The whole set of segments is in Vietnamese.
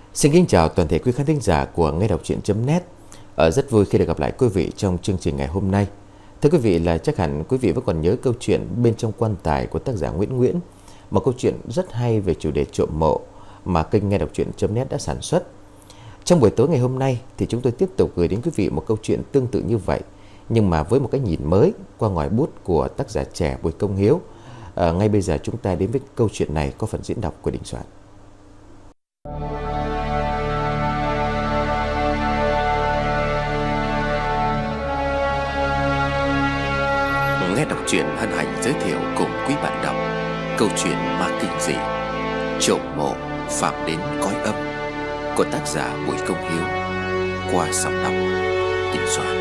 Xin kính chào toàn thể quý khán thính giả của Nghe Đọc Truyện.net. Rất vui khi được gặp lại quý vị trong chương trình ngày hôm nay. Thưa quý vị, là chắc hẳn quý vị vẫn còn nhớ câu chuyện Bên Trong Quan Tài của tác giả Nguyễn Nguyễn, một câu chuyện rất hay về chủ đề trộm mộ mà kênh Nghe Đọc Truyện.net đã sản xuất. Trong buổi tối ngày hôm nay thì chúng tôi tiếp tục gửi đến quý vị một câu chuyện tương tự như vậy, nhưng mà với một cái nhìn mới qua ngòi bút của tác giả trẻ Bùi Công Hiếu. Ngay bây giờ chúng ta đến với câu chuyện này có phần diễn đọc của Đình Soạn. Nghe Đọc Truyện hân hạnh giới thiệu cùng quý bạn đọc câu chuyện ma kinh dị Trộm mộ phạm đến cõi âm của tác giả Bùi Công Hiếu qua giọng đọc Đình Soạn.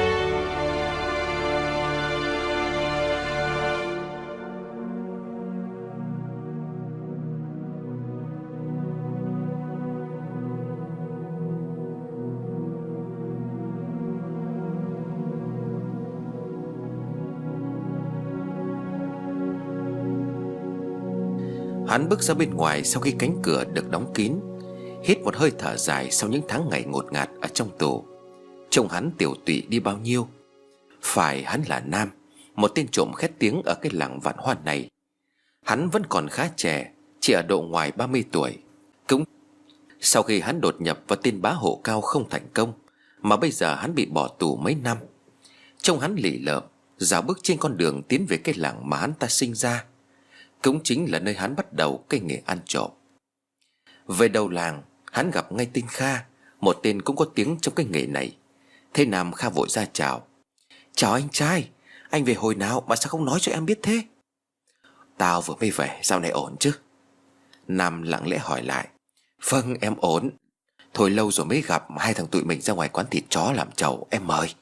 Hắn bước ra bên ngoài sau khi cánh cửa được đóng kín, hít một hơi thở dài sau những tháng ngày ngột ngạt ở trong tù. Trông hắn tiều tụy đi bao nhiêu. Phải hắn là Nam, một tên trộm khét tiếng ở cái làng Vạn Hoa này. Hắn vẫn còn khá trẻ, chỉ ở độ ngoài 30 tuổi. Cũng sau khi hắn đột nhập vào tên bá hộ Cao không thành công, mà bây giờ hắn bị bỏ tù mấy năm. Trông hắn lì lợm, dạo bước trên con đường tiến về cái làng mà hắn ta sinh ra, cũng chính là nơi hắn bắt đầu cái nghề ăn trộm. Về đầu làng, hắn gặp ngay tên Kha, một tên cũng có tiếng trong cái nghề này. Thế Nam Kha vội ra chào. Chào anh trai, anh về hồi nào mà sao không nói cho em biết thế? Tao vừa mới về, dạo này ổn chứ? Nam lặng lẽ hỏi lại. Vâng, em ổn. Thôi lâu rồi mới gặp, hai thằng tụi mình ra ngoài quán thịt chó làm chầu, em mời.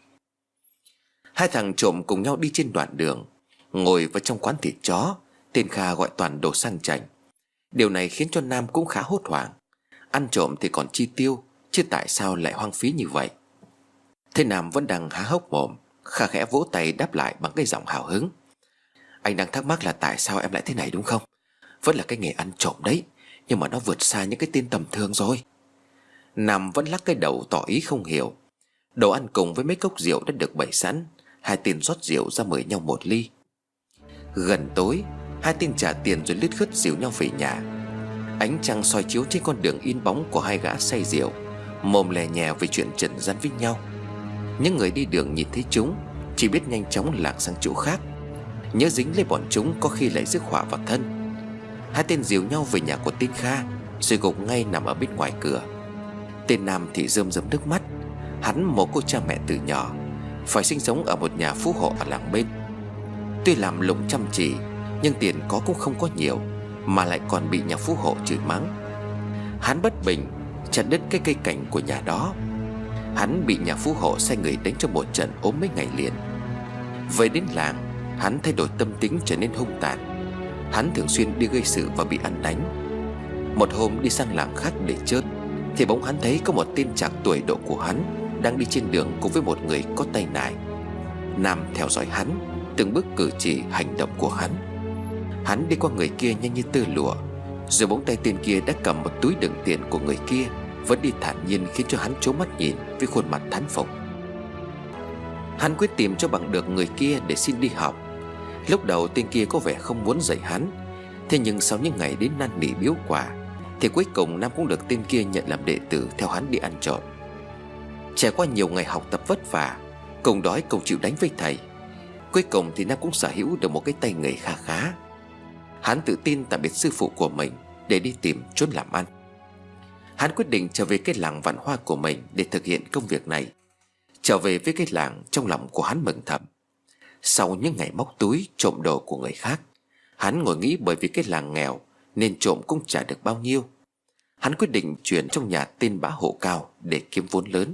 Hai thằng trộm cùng nhau đi trên đoạn đường, ngồi vào trong quán thịt chó. Tên Kha gọi toàn đồ sang chảnh. Điều này khiến cho Nam cũng khá hốt hoảng. Ăn trộm thì còn chi tiêu, chứ tại sao lại hoang phí như vậy? Thế Nam vẫn đang há hốc mồm. Kha khẽ vỗ tay đáp lại bằng cái giọng hào hứng. Anh đang thắc mắc là tại sao em lại thế này đúng không? Vẫn là cái nghề ăn trộm đấy, nhưng mà nó vượt xa những cái tên tầm thường rồi. Nam vẫn lắc cái đầu tỏ ý không hiểu. Đồ ăn cùng với mấy cốc rượu đã được bày sẵn. Hai tên rót rượu ra mời nhau một ly. Gần tối, hai tên trả tiền rồi lướt khướt dìu nhau về nhà. Ánh trăng soi chiếu trên con đường in bóng của hai gã say rượu, mồm lè nhè về chuyện trần gian với nhau. Những người đi đường nhìn thấy chúng chỉ biết nhanh chóng lạc sang chỗ khác, nhớ dính lấy bọn chúng có khi lại rước họa vào thân. Hai tên dìu nhau về nhà của tên Kha, rồi gục ngay nằm ở bên ngoài cửa. Tên Nam thì rơm rớm nước mắt. Hắn mồ côi cha mẹ từ nhỏ, phải sinh sống ở một nhà phú hộ ở làng bên. Tuy làm lụng chăm chỉ, nhưng tiền có cũng không có nhiều, mà lại còn bị nhà phú hộ chửi mắng. Hắn bất bình chặt đứt cái cây cảnh của nhà đó. Hắn bị nhà phú hộ sai người đánh cho một trận ốm mấy ngày liền. Về đến làng, hắn thay đổi tâm tính trở nên hung tàn. Hắn thường xuyên đi gây sự và bị ăn đánh. Một hôm đi sang làng khác để chơi, thì bỗng hắn thấy có một tên trạc tuổi độ của hắn đang đi trên đường cùng với một người có tay nải. Nam theo dõi hắn, từng bước cử chỉ hành động của hắn. Hắn đi qua người kia nhanh như tơ lụa, rồi bỗng tay tên kia đã cầm một túi đựng tiền của người kia, vẫn đi thản nhiên khiến cho hắn trố mắt nhìn với khuôn mặt thán phục. Hắn quyết tìm cho bằng được người kia để xin đi học. Lúc đầu tên kia có vẻ không muốn dạy hắn, thế nhưng sau những ngày đến năn nỉ biếu quả, thì cuối cùng Nam cũng được tên kia nhận làm đệ tử theo hắn đi ăn trộm. Trải qua nhiều ngày học tập vất vả, cùng đói cùng chịu đánh với thầy, cuối cùng thì Nam cũng sở hữu được một cái tay nghề khá khá. Hắn tự tin tạm biệt sư phụ của mình để đi tìm chốn làm ăn. Hắn quyết định trở về cái làng Vạn Hoa của mình để thực hiện công việc này. Trở về với cái làng, trong lòng của hắn mừng thầm. Sau những ngày móc túi trộm đồ của người khác, hắn ngồi nghĩ bởi vì cái làng nghèo nên trộm cũng chả được bao nhiêu. Hắn quyết định chuyển trong nhà tên bá hộ Cao để kiếm vốn lớn.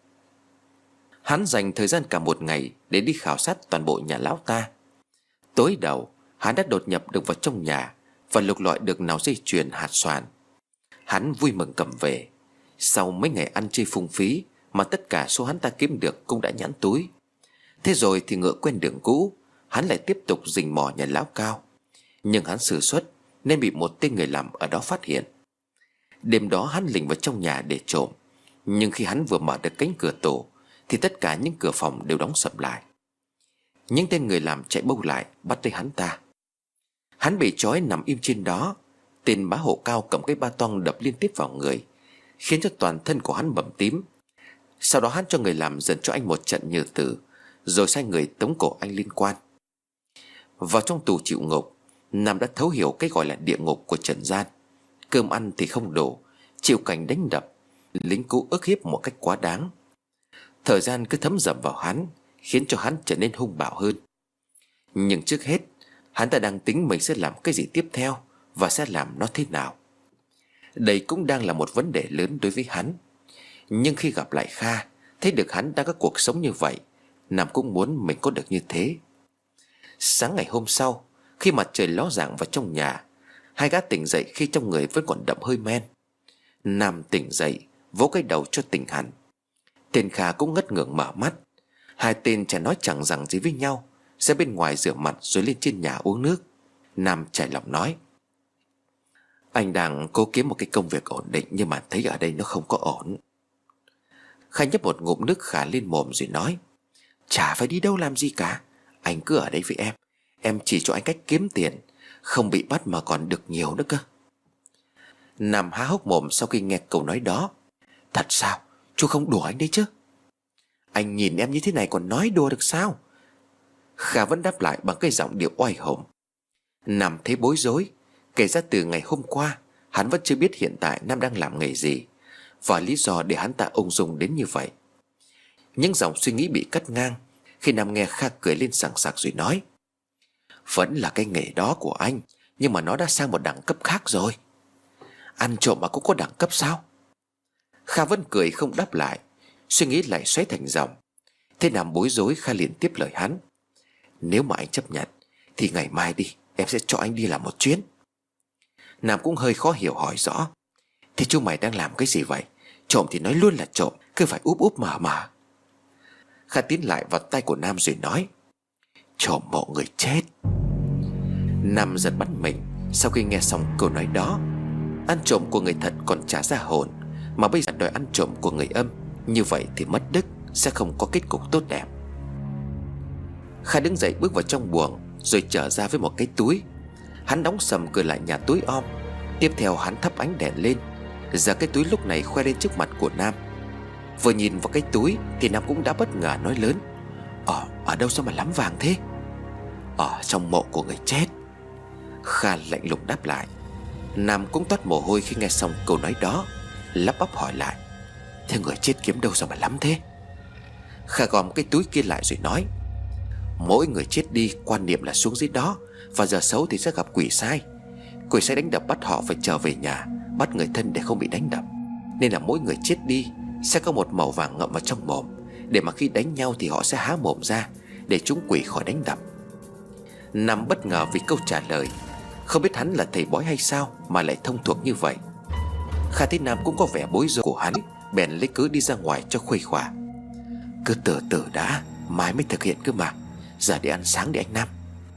Hắn dành thời gian cả một ngày để đi khảo sát toàn bộ nhà lão ta. Tối đầu, hắn đã đột nhập được vào trong nhà và lục lọi được nào dây chuyền hạt xoàn. Hắn vui mừng cầm về. Sau mấy ngày ăn chơi phung phí mà tất cả số hắn ta kiếm được cũng đã nhãn túi. Thế rồi thì ngựa quen đường cũ, hắn lại tiếp tục rình mò nhà lão Cao. Nhưng hắn sử xuất nên bị một tên người làm ở đó phát hiện. Đêm đó hắn lình vào trong nhà để trộm, nhưng khi hắn vừa mở được cánh cửa tủ thì tất cả những cửa phòng đều đóng sập lại. Những tên người làm chạy bâu lại bắt lấy hắn ta. Hắn bị trói nằm im trên đó. Tên bá hộ cao cầm cái ba toang đập liên tiếp vào người, khiến cho toàn thân của hắn bầm tím. Sau đó hắn cho người làm dần cho anh một trận như tử, rồi sai người tống cổ anh liên quan. Vào trong tù chịu ngục, Nam đã thấu hiểu cái gọi là địa ngục của trần gian. Cơm ăn thì không đủ, chịu cảnh đánh đập, lính cũ ức hiếp một cách quá đáng. Thời gian cứ thấm dần vào hắn, khiến cho hắn trở nên hung bạo hơn. Nhưng trước hết, hắn ta đang tính mình sẽ làm cái gì tiếp theo, và sẽ làm nó thế nào. Đây cũng đang là một vấn đề lớn đối với hắn. Nhưng khi gặp lại Kha, thấy được hắn đang có cuộc sống như vậy, Nam cũng muốn mình có được như thế. Sáng ngày hôm sau, khi mặt trời ló dạng vào trong nhà, hai gã tỉnh dậy khi trong người vẫn còn đậm hơi men. Nam tỉnh dậy, vỗ cái đầu cho tỉnh hẳn. Tên Kha cũng ngất ngưởng mở mắt. Hai tên chả nói chẳng rằng gì với nhau, ra bên ngoài rửa mặt rồi lên trên nhà uống nước. Nam trải lòng nói: Anh đang cố kiếm một cái công việc ổn định, nhưng mà thấy ở đây nó không có ổn. Kha nhấp một ngụm nước khả lên mồm rồi nói: Chả phải đi đâu làm gì cả, anh cứ ở đây với em chỉ cho anh cách kiếm tiền, không bị bắt mà còn được nhiều nữa cơ. Nam há hốc mồm sau khi nghe câu nói đó. Thật sao? Chú không đùa anh đấy chứ? Anh nhìn em như thế này còn nói đùa được sao? Kha vẫn đáp lại bằng cái giọng điệu oai hùng. Nam thấy bối rối. Kể ra từ ngày hôm qua, hắn vẫn chưa biết hiện tại Nam đang làm nghề gì, và lý do để hắn ta ung dung đến như vậy. Những dòng suy nghĩ bị cắt ngang khi Nam nghe Kha cười lên sảng sặc rồi nói: Vẫn là cái nghề đó của anh, nhưng mà nó đã sang một đẳng cấp khác rồi. Ăn trộm mà cũng có đẳng cấp sao? Kha vẫn cười không đáp lại. Suy nghĩ lại xoáy thành dòng. Thế Nam bối rối, Kha liền tiếp lời hắn: Nếu mà anh chấp nhận thì ngày mai đi, em sẽ cho anh đi làm một chuyến. Nam cũng hơi khó hiểu hỏi rõ: Thế chú mày đang làm cái gì vậy? Trộm thì nói luôn là trộm, cứ phải úp úp mở mở. Kha tiến lại vào tay của Nam rồi nói: Trộm mộ người chết. Nam giật bắn mình sau khi nghe xong câu nói đó. Ăn trộm của người thật còn trả ra hồn, mà bây giờ đòi ăn trộm của người âm, như vậy thì mất đức, sẽ không có kết cục tốt đẹp. Kha đứng dậy bước vào trong buồng, rồi trở ra với một cái túi. Hắn đóng sầm cửa lại nhà tối om. Tiếp theo hắn thắp ánh đèn lên. Giờ cái túi lúc này khoe lên trước mặt của Nam. Vừa nhìn vào cái túi thì Nam cũng đã bất ngờ nói lớn: Ở đâu sao mà lắm vàng thế? Ở trong mộ của người chết. Kha lạnh lùng đáp lại. Nam cũng toát mồ hôi khi nghe xong câu nói đó, lắp bắp hỏi lại: Thế người chết kiếm đâu sao mà lắm thế? Kha gom cái túi kia lại rồi nói: Mỗi người chết đi quan niệm là xuống dưới đó, và giờ xấu thì sẽ gặp quỷ sai. Quỷ sai đánh đập bắt họ phải trở về nhà, bắt người thân để không bị đánh đập. Nên là mỗi người chết đi sẽ có một mẩu vàng ngậm vào trong mồm, để mà khi đánh nhau thì họ sẽ há mồm ra để chúng quỷ khỏi đánh đập. Nam bất ngờ vì câu trả lời. Không biết hắn là thầy bói hay sao mà lại thông thuộc như vậy. Kha thấy Nam cũng có vẻ bối rối của hắn, bèn lấy cớ đi ra ngoài cho khuây khỏa: Cứ từ từ đã, mai mới thực hiện cơ mà. Giờ đi ăn sáng đi anh Nam.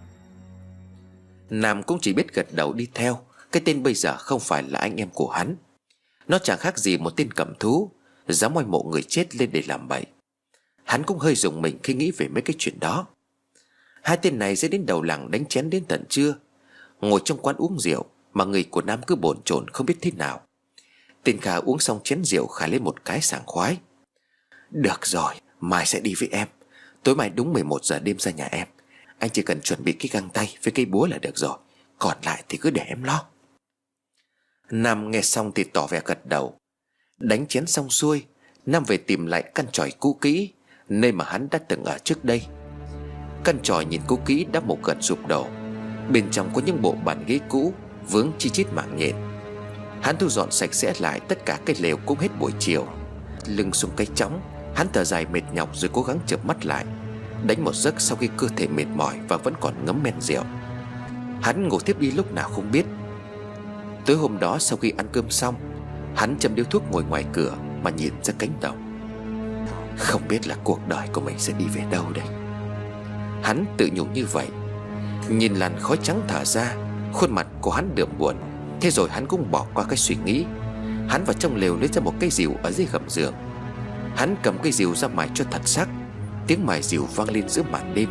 Nam cũng chỉ biết gật đầu đi theo. Cái tên bây giờ không phải là anh em của hắn. Nó chẳng khác gì một tên cầm thú, dám oai mộ người chết lên để làm bậy. Hắn cũng hơi rùng mình khi nghĩ về mấy cái chuyện đó. Hai tên này sẽ đến đầu làng đánh chén đến tận trưa. Ngồi trong quán uống rượu mà người của Nam cứ bồn chồn không biết thế nào. Tên Kha uống xong chén rượu khả lên một cái sảng khoái: Được rồi, mai sẽ đi với em. Tối mai đúng 11 giờ đêm ra nhà em. Anh chỉ cần chuẩn bị cái găng tay với cây búa là được rồi, còn lại thì cứ để em lo. Nam nghe xong thì tỏ vẻ gật đầu. Đánh chén xong xuôi, Nam về tìm lại căn chòi cũ kỹ, nơi mà hắn đã từng ở trước đây. Căn chòi nhìn cũ kỹ đã một gần sụp đổ. Bên trong có những bộ bàn ghế cũ vướng chi chít mảng nhện. Hắn thu dọn sạch sẽ lại tất cả cái lều cũng hết buổi chiều. Lưng xuống cái chõng, hắn thở dài mệt nhọc rồi cố gắng chợp mắt lại, đánh một giấc sau khi cơ thể mệt mỏi và vẫn còn ngấm men rượu. Hắn ngủ tiếp đi lúc nào không biết. Tối hôm đó sau khi ăn cơm xong, hắn châm điếu thuốc ngồi ngoài cửa mà nhìn ra cánh đồng. Không biết là cuộc đời của mình sẽ đi về đâu đây. Hắn tự nhủ như vậy. Nhìn làn khói trắng thở ra, khuôn mặt của hắn đượm buồn. Thế rồi hắn cũng bỏ qua cái suy nghĩ. Hắn vào trong lều lấy ra một cây rìu ở dưới gầm giường. Hắn cầm cây rìu ra mài cho thật sắc. Tiếng mài rìu vang lên giữa màn đêm.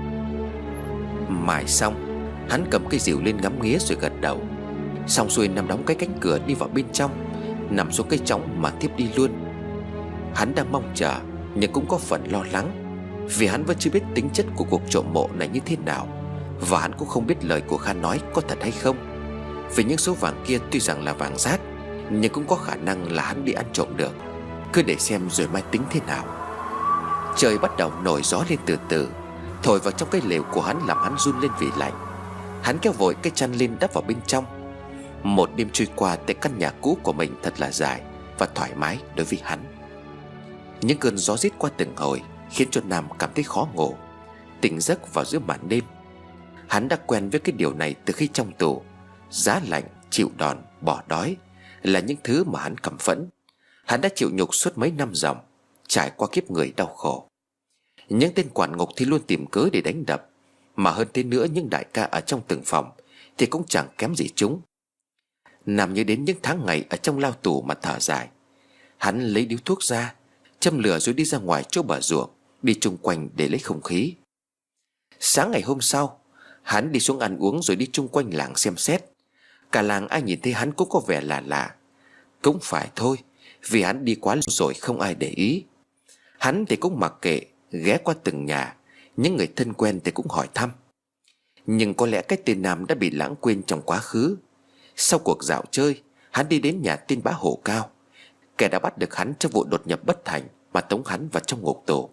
Mài xong, hắn cầm cây rìu lên ngắm nghía rồi gật đầu. Xong xuôi nằm đóng cái cánh cửa đi vào bên trong, nằm xuống cái chõng mà tiếp đi luôn. Hắn đang mong chờ nhưng cũng có phần lo lắng, vì hắn vẫn chưa biết tính chất của cuộc trộm mộ này như thế nào. Và hắn cũng không biết lời của Kha nói có thật hay không. Vì những số vàng kia tuy rằng là vàng rát, nhưng cũng có khả năng là hắn đi ăn trộm được. Cứ để xem rồi mai tính thế nào. Trời bắt đầu nổi gió lên từ từ, thổi vào trong cái lều của hắn làm hắn run lên vì lạnh. Hắn kéo vội cái chăn lên đắp vào bên trong. Một đêm trôi qua tại căn nhà cũ của mình thật là dài và thoải mái đối với hắn. Những cơn gió rít qua từng hồi khiến cho Nam cảm thấy khó ngủ, tỉnh giấc vào giữa màn đêm. Hắn đã quen với cái điều này từ khi trong tù. Giá lạnh, chịu đòn, bỏ đói là những thứ mà hắn căm phẫn. Hắn đã chịu nhục suốt mấy năm dòng, trải qua kiếp người đau khổ. Những tên quản ngục thì luôn tìm cớ để đánh đập, mà hơn thế nữa những đại ca ở trong từng phòng thì cũng chẳng kém gì chúng. Nam nhớ đến những tháng ngày ở trong lao tù mà thở dài. Hắn lấy điếu thuốc ra, châm lửa rồi đi ra ngoài chỗ bờ ruộng, đi chung quanh để lấy không khí. Sáng ngày hôm sau, hắn đi xuống ăn uống rồi đi chung quanh làng xem xét. Cả làng ai nhìn thấy hắn cũng có vẻ lạ lạ. Cũng phải thôi, vì hắn đi quá lâu rồi không ai để ý. Hắn thì cũng mặc kệ, ghé qua từng nhà. Những người thân quen thì cũng hỏi thăm. Nhưng có lẽ cái tên Nam đã bị lãng quên trong quá khứ. Sau cuộc dạo chơi, hắn đi đến nhà tên Bá Hổ Cao, kẻ đã bắt được hắn trong vụ đột nhập bất thành mà tống hắn vào trong ngục tù.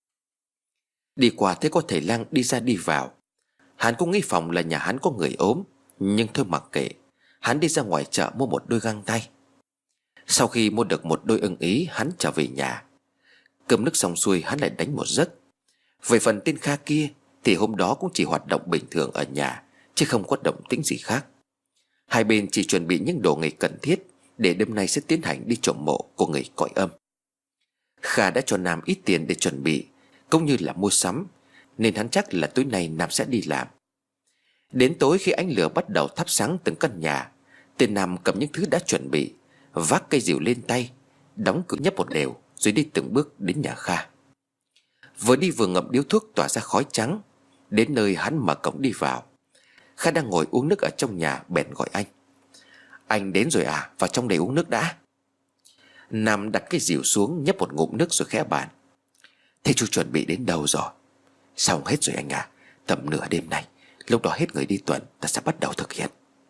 Đi qua thấy có thầy lang đi ra đi vào. Hắn cũng nghĩ phòng là nhà hắn có người ốm, nhưng thôi mặc kệ. Hắn đi ra ngoài chợ mua một đôi găng tay. Sau khi mua được một đôi ưng ý, hắn trở về nhà. Cơm nước xong xuôi, hắn lại đánh một giấc. Về phần tên Kha kia thì hôm đó cũng chỉ hoạt động bình thường ở nhà, chứ không có động tĩnh gì khác. Hai bên chỉ chuẩn bị những đồ nghề cần thiết để đêm nay sẽ tiến hành đi trộm mộ của người cõi âm. Kha đã cho Nam ít tiền để chuẩn bị cũng như là mua sắm, nên hắn chắc là tối nay Nam sẽ đi làm. Đến tối khi ánh lửa bắt đầu thắp sáng từng căn nhà, tên Nam cầm những thứ đã chuẩn bị, vác cây rìu lên tay, đóng cửa nhấp một đều rồi đi từng bước đến nhà Kha. Vừa đi vừa ngậm điếu thuốc tỏa ra khói trắng. Đến nơi hắn mở cổng đi vào. Kha đang ngồi uống nước ở trong nhà bèn gọi anh. Anh đến rồi à, vào trong đây uống nước đã. Nam đặt cái rìu xuống, nhấp một ngụm nước rồi khẽ bàn. Thế chú chuẩn bị đến đâu rồi? Xong hết rồi anh à. Tầm nửa đêm nay, lúc đó hết người đi tuần, ta sẽ bắt đầu thực hiện.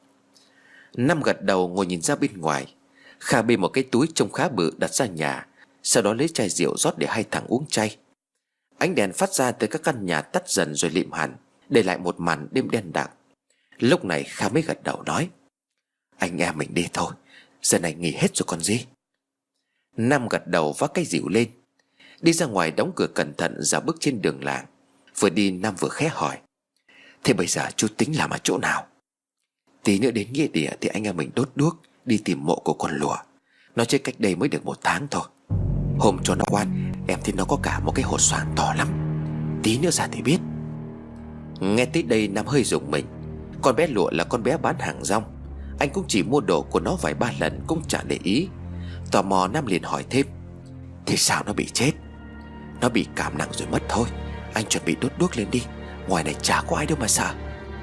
Nam gật đầu ngồi nhìn ra bên ngoài. Kha bê một cái túi trông khá bự đặt ra nhà, sau đó lấy chai rượu rót để hai thằng uống chay. Ánh đèn phát ra từ các căn nhà tắt dần rồi lịm hẳn, để lại một màn đêm đen đặc. Lúc này Kha mới gật đầu nói. Anh em mình đi thôi, giờ này nghỉ hết rồi còn gì. Nam gật đầu vác cái rìu lên, đi ra ngoài đóng cửa cẩn thận ra bước trên đường làng. Vừa đi Nam vừa khẽ hỏi. Thế bây giờ chú tính làm ở chỗ nào? Tí nữa đến nghĩa địa thì anh em mình đốt đuốc đi tìm mộ của con lùa. Nó chết cách đây mới được 1 tháng thôi. Hôm cho nó quan, em thấy nó có cả một cái hột xoàn to lắm. Tí nữa ra thì biết. Nghe tới đây Nam hơi rùng mình. Con bé lụa là con bé bán hàng rong, anh cũng chỉ mua đồ của nó vài ba lần cũng chẳng để ý. Tò mò Nam liền hỏi thêm. Thế sao nó bị chết? Nó bị cảm nặng rồi mất thôi. Anh chuẩn bị đốt đuốc lên đi, ngoài này chả có ai đâu mà sợ.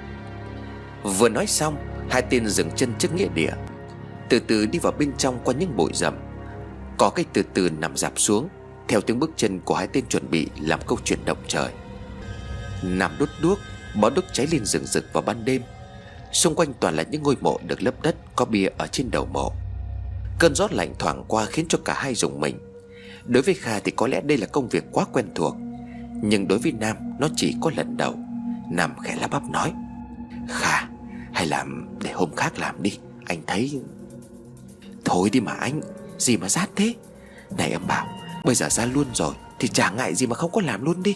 Vừa nói xong, hai tên dừng chân trước nghĩa địa, từ từ đi vào bên trong qua những bụi rậm. Có cái từ từ nằm rạp xuống theo tiếng bước chân của hai tên chuẩn bị làm câu chuyện động trời. Nam đốt đuốc, bó đuốc cháy lên rừng rực vào ban đêm. Xung quanh toàn là những ngôi mộ được lấp đất, có bia ở trên đầu mộ. Cơn gió lạnh thoảng qua khiến cho cả hai rùng mình. Đối với Kha thì có lẽ đây là công việc quá quen thuộc, nhưng đối với Nam nó chỉ có lần đầu. Nam khẽ lắp bắp nói. Kha, hay làm để hôm khác làm đi, anh thấy. Thôi đi mà anh, gì mà rát thế. Này em bảo, bây giờ ra luôn rồi thì chả ngại gì mà không có làm luôn đi.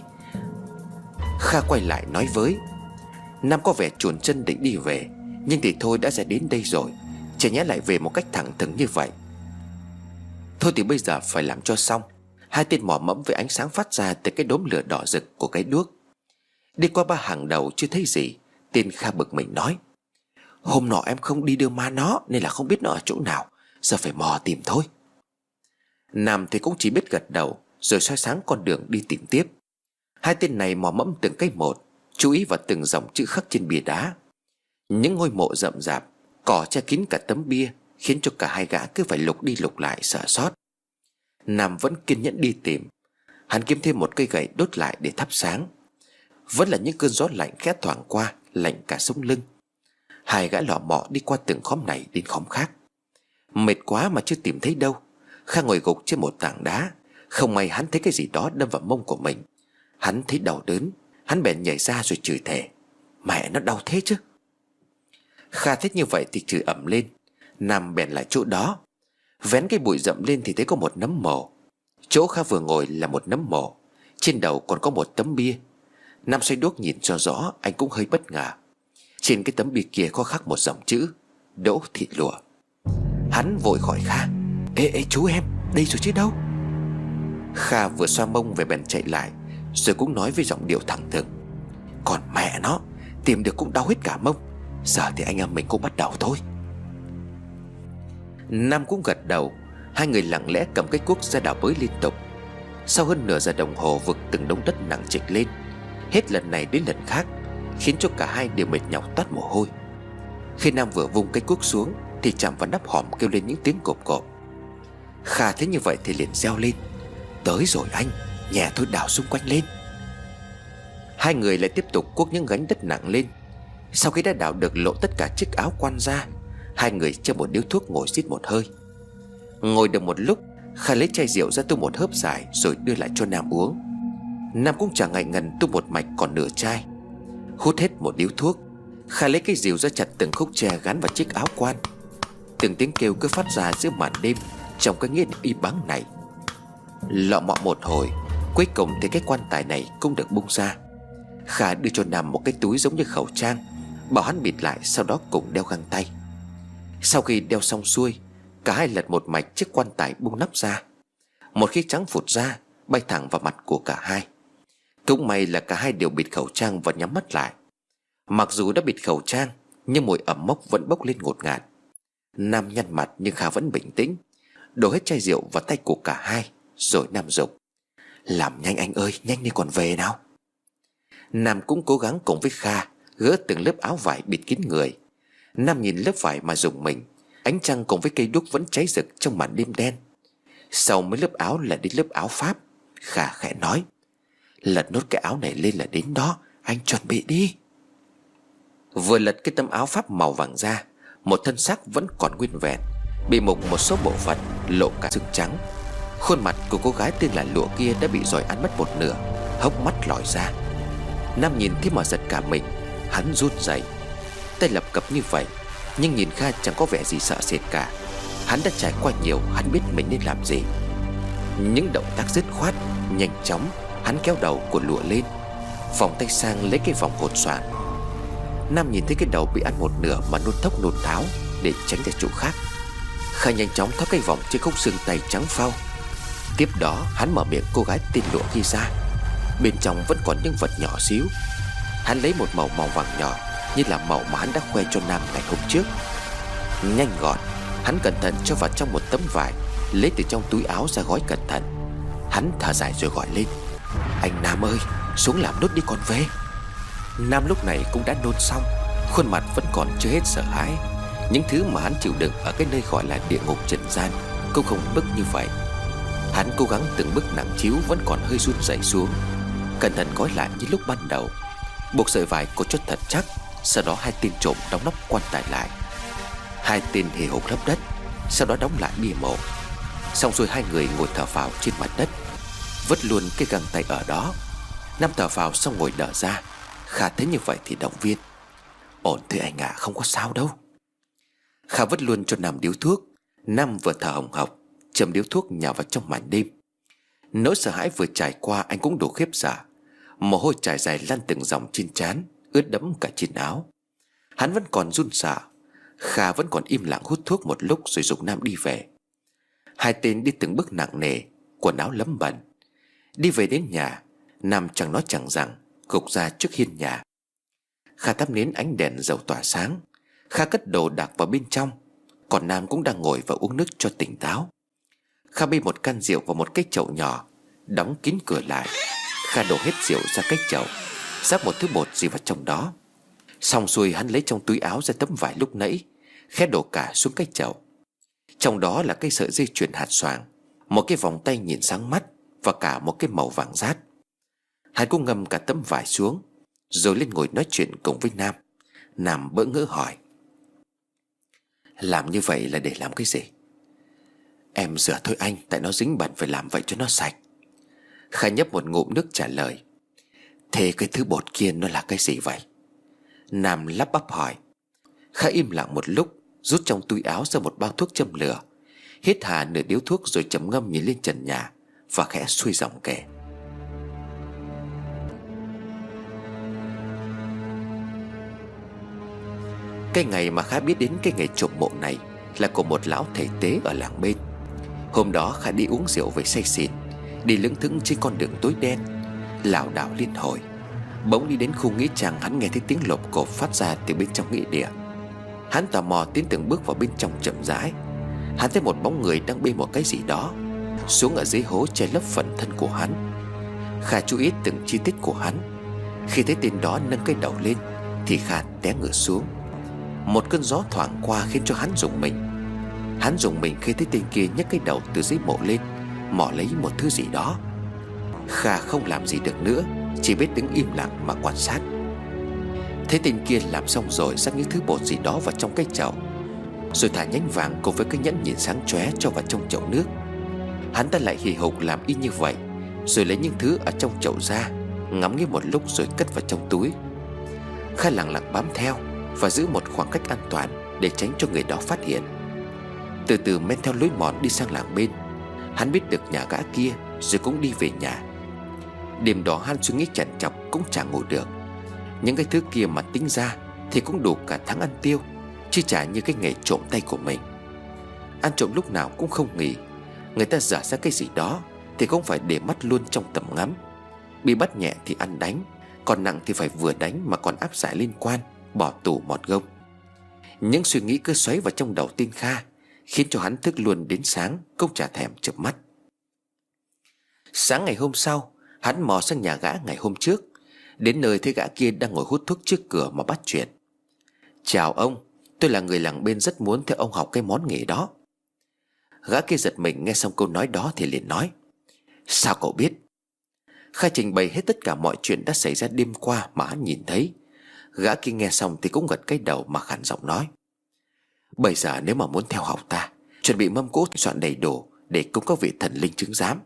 Kha quay lại nói với. Nam có vẻ chuồn chân định đi về, nhưng thì thôi đã ra đến đây rồi, chả nhẽ lại về một cách thẳng thừng như vậy. Thôi thì bây giờ phải làm cho xong. Hai tên mò mẫm với ánh sáng phát ra từ cái đốm lửa đỏ rực của cái đuốc. Đi qua 3 hàng đầu chưa thấy gì, tên Kha bực mình nói. Hôm nọ em không đi đưa ma nó nên là không biết nó ở chỗ nào, giờ phải mò tìm thôi. Nam thì cũng chỉ biết gật đầu, rồi soi sáng con đường đi tìm tiếp. Hai tên này mò mẫm từng cái một, chú ý vào từng dòng chữ khắc trên bia đá. Những ngôi mộ rậm rạp, cỏ che kín cả tấm bia, khiến cho cả hai gã cứ phải lục đi lục lại sợ sót. Nam vẫn kiên nhẫn đi tìm. Hắn kiếm thêm một cây gậy đốt lại để thắp sáng. Vẫn là những cơn gió lạnh khẽ thoảng qua, lạnh cả sống lưng. Hai gã lọ mọ đi qua từng khóm này đến khóm khác. Mệt quá mà chưa tìm thấy đâu. Kha ngồi gục trên một tảng đá. Không may hắn thấy cái gì đó đâm vào mông của mình. Hắn thấy đau đớn. Hắn bèn nhảy ra rồi chửi thề: mẹ nó đau thế chứ. Kha thấy như vậy thì chửi ầm lên. Nam bèn lại chỗ đó, vén cái bụi rậm lên thì thấy có một nấm mồ. Chỗ Kha vừa ngồi là một nấm mồ, trên đầu còn có một tấm bia. Nam xoay đuốc nhìn cho rõ, anh cũng hơi bất ngờ. Trên cái tấm bia kia có khắc một dòng chữ: Đỗ Thị Lụa. Hắn vội hỏi Kha: Ê chú em, đây rồi chứ đâu? Kha vừa xoa mông về bèn chạy lại, rồi cũng nói với giọng điệu thẳng thừng: Còn mẹ nó, tìm được cũng đau hết cả mông. Giờ thì anh em mình cũng bắt đầu thôi. Nam cũng gật đầu. Hai người lặng lẽ cầm cái cuốc ra đào bới liên tục. Sau hơn nửa giờ đồng hồ vực từng đống đất nặng trịch lên, hết lần này đến lần khác, khiến cho cả hai đều mệt nhọc toát mồ hôi. Khi Nam vừa vung cái cuốc xuống thì chạm vào nắp hòm kêu lên những tiếng cộp cộp. Kha thấy như vậy thì liền reo lên: Tới rồi anh, nhẹ thôi đào xung quanh lên. Hai người lại tiếp tục cuốc những gánh đất nặng lên. Sau khi đã đào được lộ tất cả chiếc áo quan ra, hai người châm một điếu thuốc ngồi rít một hơi. Ngồi được một lúc, Kha lấy chai rượu ra tu một hớp dài rồi đưa lại cho Nam uống. Nam cũng chẳng ngại ngần tu một mạch còn nửa chai. Hút hết một điếu thuốc, Kha lấy cái rìu ra chặt từng khúc tre gắn vào chiếc áo quan. Từng tiếng kêu cứ phát ra giữa màn đêm trong cái nghĩa im bắn này. Lọ mọ một hồi, cuối cùng thì cái quan tài này cũng được bung ra. Kha đưa cho Nam một cái túi giống như khẩu trang, bảo hắn bịt lại, sau đó cùng đeo găng tay. Sau khi đeo xong xuôi, cả hai lật một mạch chiếc quan tài bung nắp ra. Một khí trắng phụt ra, bay thẳng vào mặt của cả hai. Cũng may là cả hai đều bịt khẩu trang và nhắm mắt lại. Mặc dù đã bịt khẩu trang, nhưng mùi ẩm mốc vẫn bốc lên ngột ngạt. Nam nhăn mặt nhưng Kha vẫn bình tĩnh, đổ hết chai rượu vào tay của cả hai. Rồi Nam dục: Làm nhanh anh ơi, nhanh đi còn về nào. Nam cũng cố gắng cùng với Kha gỡ từng lớp áo vải bịt kín người. Nam nhìn lớp vải mà rùng mình. Ánh trăng cùng với cây đuốc vẫn cháy rực trong màn đêm đen. Sau mấy lớp áo là đến lớp áo Pháp. Kha khẽ nói: Lật nốt cái áo này lên là đến đó, anh chuẩn bị đi. Vừa lật cái tấm áo Pháp màu vàng ra, một thân xác vẫn còn nguyên vẹn, bị mục một số bộ phận, lộ cả xương trắng. Khuôn mặt của cô gái tên là Lụa kia đã bị giỏi ăn mất một nửa, hốc mắt lòi ra. Nam nhìn thế mà giật cả mình. Hắn run rẩy, tay lập cập như vậy, nhưng nhìn Kha chẳng có vẻ gì sợ sệt cả. Hắn đã trải qua nhiều, hắn biết mình nên làm gì. Những động tác dứt khoát, nhanh chóng, hắn kéo đầu của Lụa lên, vòng tay sang lấy cái vòng hột xoàn. Nam nhìn thấy cái đầu bị ăn một nửa mà nôn thốc nôn tháo để tránh ra chỗ khác. Kha nhanh chóng tháo cái vòng trên khúc xương tay trắng phau. Tiếp đó hắn mở miệng cô gái tên Lụa kia ra. Bên trong vẫn còn những vật nhỏ xíu. Hắn lấy một màu vàng nhỏ, như là màu mà hắn đã khoe cho Nam ngày hôm trước. Nhanh gọn, hắn cẩn thận cho vào trong một tấm vải, lấy từ trong túi áo ra gói cẩn thận. Hắn thở dài rồi gọi lên: Anh Nam ơi, xuống làm nốt đi còn về. Nam lúc này cũng đã nôn xong, khuôn mặt vẫn còn chưa hết sợ hãi. Những thứ mà hắn chịu đựng ở cái nơi gọi là địa ngục trần gian cũng không bức như vậy. Hắn cố gắng từng bước nặng chiếu vẫn còn hơi run rẩy xuống, cẩn thận gói lại như lúc ban đầu, buộc sợi vải cột cho thật chắc. Sau đó hai tên trộm đóng nắp quan tài lại. Hai tên hì hục lấp đất, sau đó đóng lại bia mộ. Xong rồi hai người ngồi thở phào trên mặt đất, vứt luôn cái găng tay ở đó. Nam thở phào xong ngồi đờ ra. Kha thấy như vậy thì động viên: Ổn thôi anh ạ, không có sao đâu. Kha vứt luôn cho Nam điếu thuốc. Nam vừa thở hồng hộc, châm điếu thuốc nhào vào trong màn đêm. Nỗi sợ hãi vừa trải qua anh cũng đủ khiếp sợ. Mồ hôi trải dài lăn từng dòng trên trán, ướt đẫm cả trên áo. Hắn vẫn còn run sợ. Kha vẫn còn im lặng hút thuốc một lúc rồi giục Nam đi về. Hai tên đi từng bước nặng nề, quần áo lấm bẩn. Đi về đến nhà, Nam chẳng nói chẳng rằng gục ra trước hiên nhà. Kha thắp nến ánh đèn dầu tỏa sáng. Kha cất đồ đạc vào bên trong. Còn Nam cũng đang ngồi và uống nước cho tỉnh táo. Kha bê một can rượu vào một cái chậu nhỏ, đóng kín cửa lại. Kha đổ hết rượu ra cái chậu, rắc một thứ bột gì vào trong đó. Xong xuôi hắn lấy trong túi áo ra tấm vải lúc nãy, khẽ đổ cả xuống cái chậu. Trong đó là cái sợi dây chuyền hạt xoàn, một cái vòng tay nhìn sáng mắt, và cả một cái màu vàng rát. Hắn cũng ngâm cả tấm vải xuống, rồi lên ngồi nói chuyện cùng với Nam. Nam bỡ ngỡ hỏi: làm như vậy là để làm cái gì? Em rửa thôi anh, tại nó dính bẩn phải làm vậy cho nó sạch. Kha nhấp một ngụm nước trả lời: thế cái thứ bột kia nó là cái gì vậy? Nam lắp bắp hỏi. Kha im lặng một lúc, rút trong túi áo ra một bao thuốc châm lửa, hít hà nửa điếu thuốc rồi trầm ngâm nhìn lên trần nhà và khẽ xuôi giọng kể: cái ngày mà Kha biết đến cái nghề trộm mộ này là của một lão thầy tế ở làng bên. Hôm đó Kha đi uống rượu với say xỉn, đi lững thững trên con đường tối đen, lảo đảo liên hồi. Bỗng đi đến khu nghĩa trang, hắn nghe thấy tiếng lộp cộp phát ra từ bên trong nghĩa địa. Hắn tò mò tiến từng bước vào bên trong chậm rãi. Hắn thấy một bóng người đang bê một cái gì đó xuống ở dưới hố che lấp phần thân của hắn. Kha chú ý từng chi tiết của hắn. Khi thấy tên đó nâng cái đầu lên thì Kha té ngửa xuống. Một cơn gió thoảng qua khiến cho hắn rùng mình. Hắn rùng mình khi thấy tên kia nhấc cái đầu từ dưới mộ lên, mò lấy một thứ gì đó. Kha không làm gì được nữa, chỉ biết đứng im lặng mà quan sát. Thấy tên kia làm xong rồi rắc những thứ bột gì đó vào trong cái chậu, rồi thả nhánh vàng cùng với cái nhẫn nhìn sáng chóe cho vào trong chậu nước. Hắn ta lại hì hục làm y như vậy, rồi lấy những thứ ở trong chậu ra, ngắm nghía một lúc rồi cất vào trong túi. Kha lặng lặng bám theo và giữ một khoảng cách an toàn để tránh cho người đó phát hiện. Từ từ men theo lối mòn đi sang làng bên. Hắn biết được nhà gã kia rồi cũng đi về nhà. Đêm đó hắn suy nghĩ chằn chọc cũng chẳng ngủ được. Những cái thứ kia mà tính ra thì cũng đủ cả tháng ăn tiêu, chứ chả như cái nghề trộm tay của mình. Ăn trộm lúc nào cũng không nghỉ. Người ta dở ra cái gì đó thì cũng phải để mắt luôn trong tầm ngắm. Bị bắt nhẹ thì ăn đánh, còn nặng thì phải vừa đánh mà còn áp giải liên quan, bỏ tù mọt gông. Những suy nghĩ cứ xoáy vào trong đầu tên Kha, khiến cho hắn thức luôn đến sáng cũng chả thèm chợp mắt. Sáng ngày hôm sau, hắn mò sang nhà gã ngày hôm trước. Đến nơi thấy gã kia đang ngồi hút thuốc trước cửa mà bắt chuyện: chào ông, tôi là người làng bên, rất muốn theo ông học cái món nghề đó. Gã kia giật mình nghe xong câu nói đó thì liền nói: sao cậu biết? Kha trình bày hết tất cả mọi chuyện đã xảy ra đêm qua mà hắn nhìn thấy. Gã kia nghe xong thì cũng gật cái đầu mà khàn giọng nói: bây giờ nếu mà muốn theo học ta, chuẩn bị mâm cỗ soạn đầy đủ để cúng các vị thần linh chứng giám.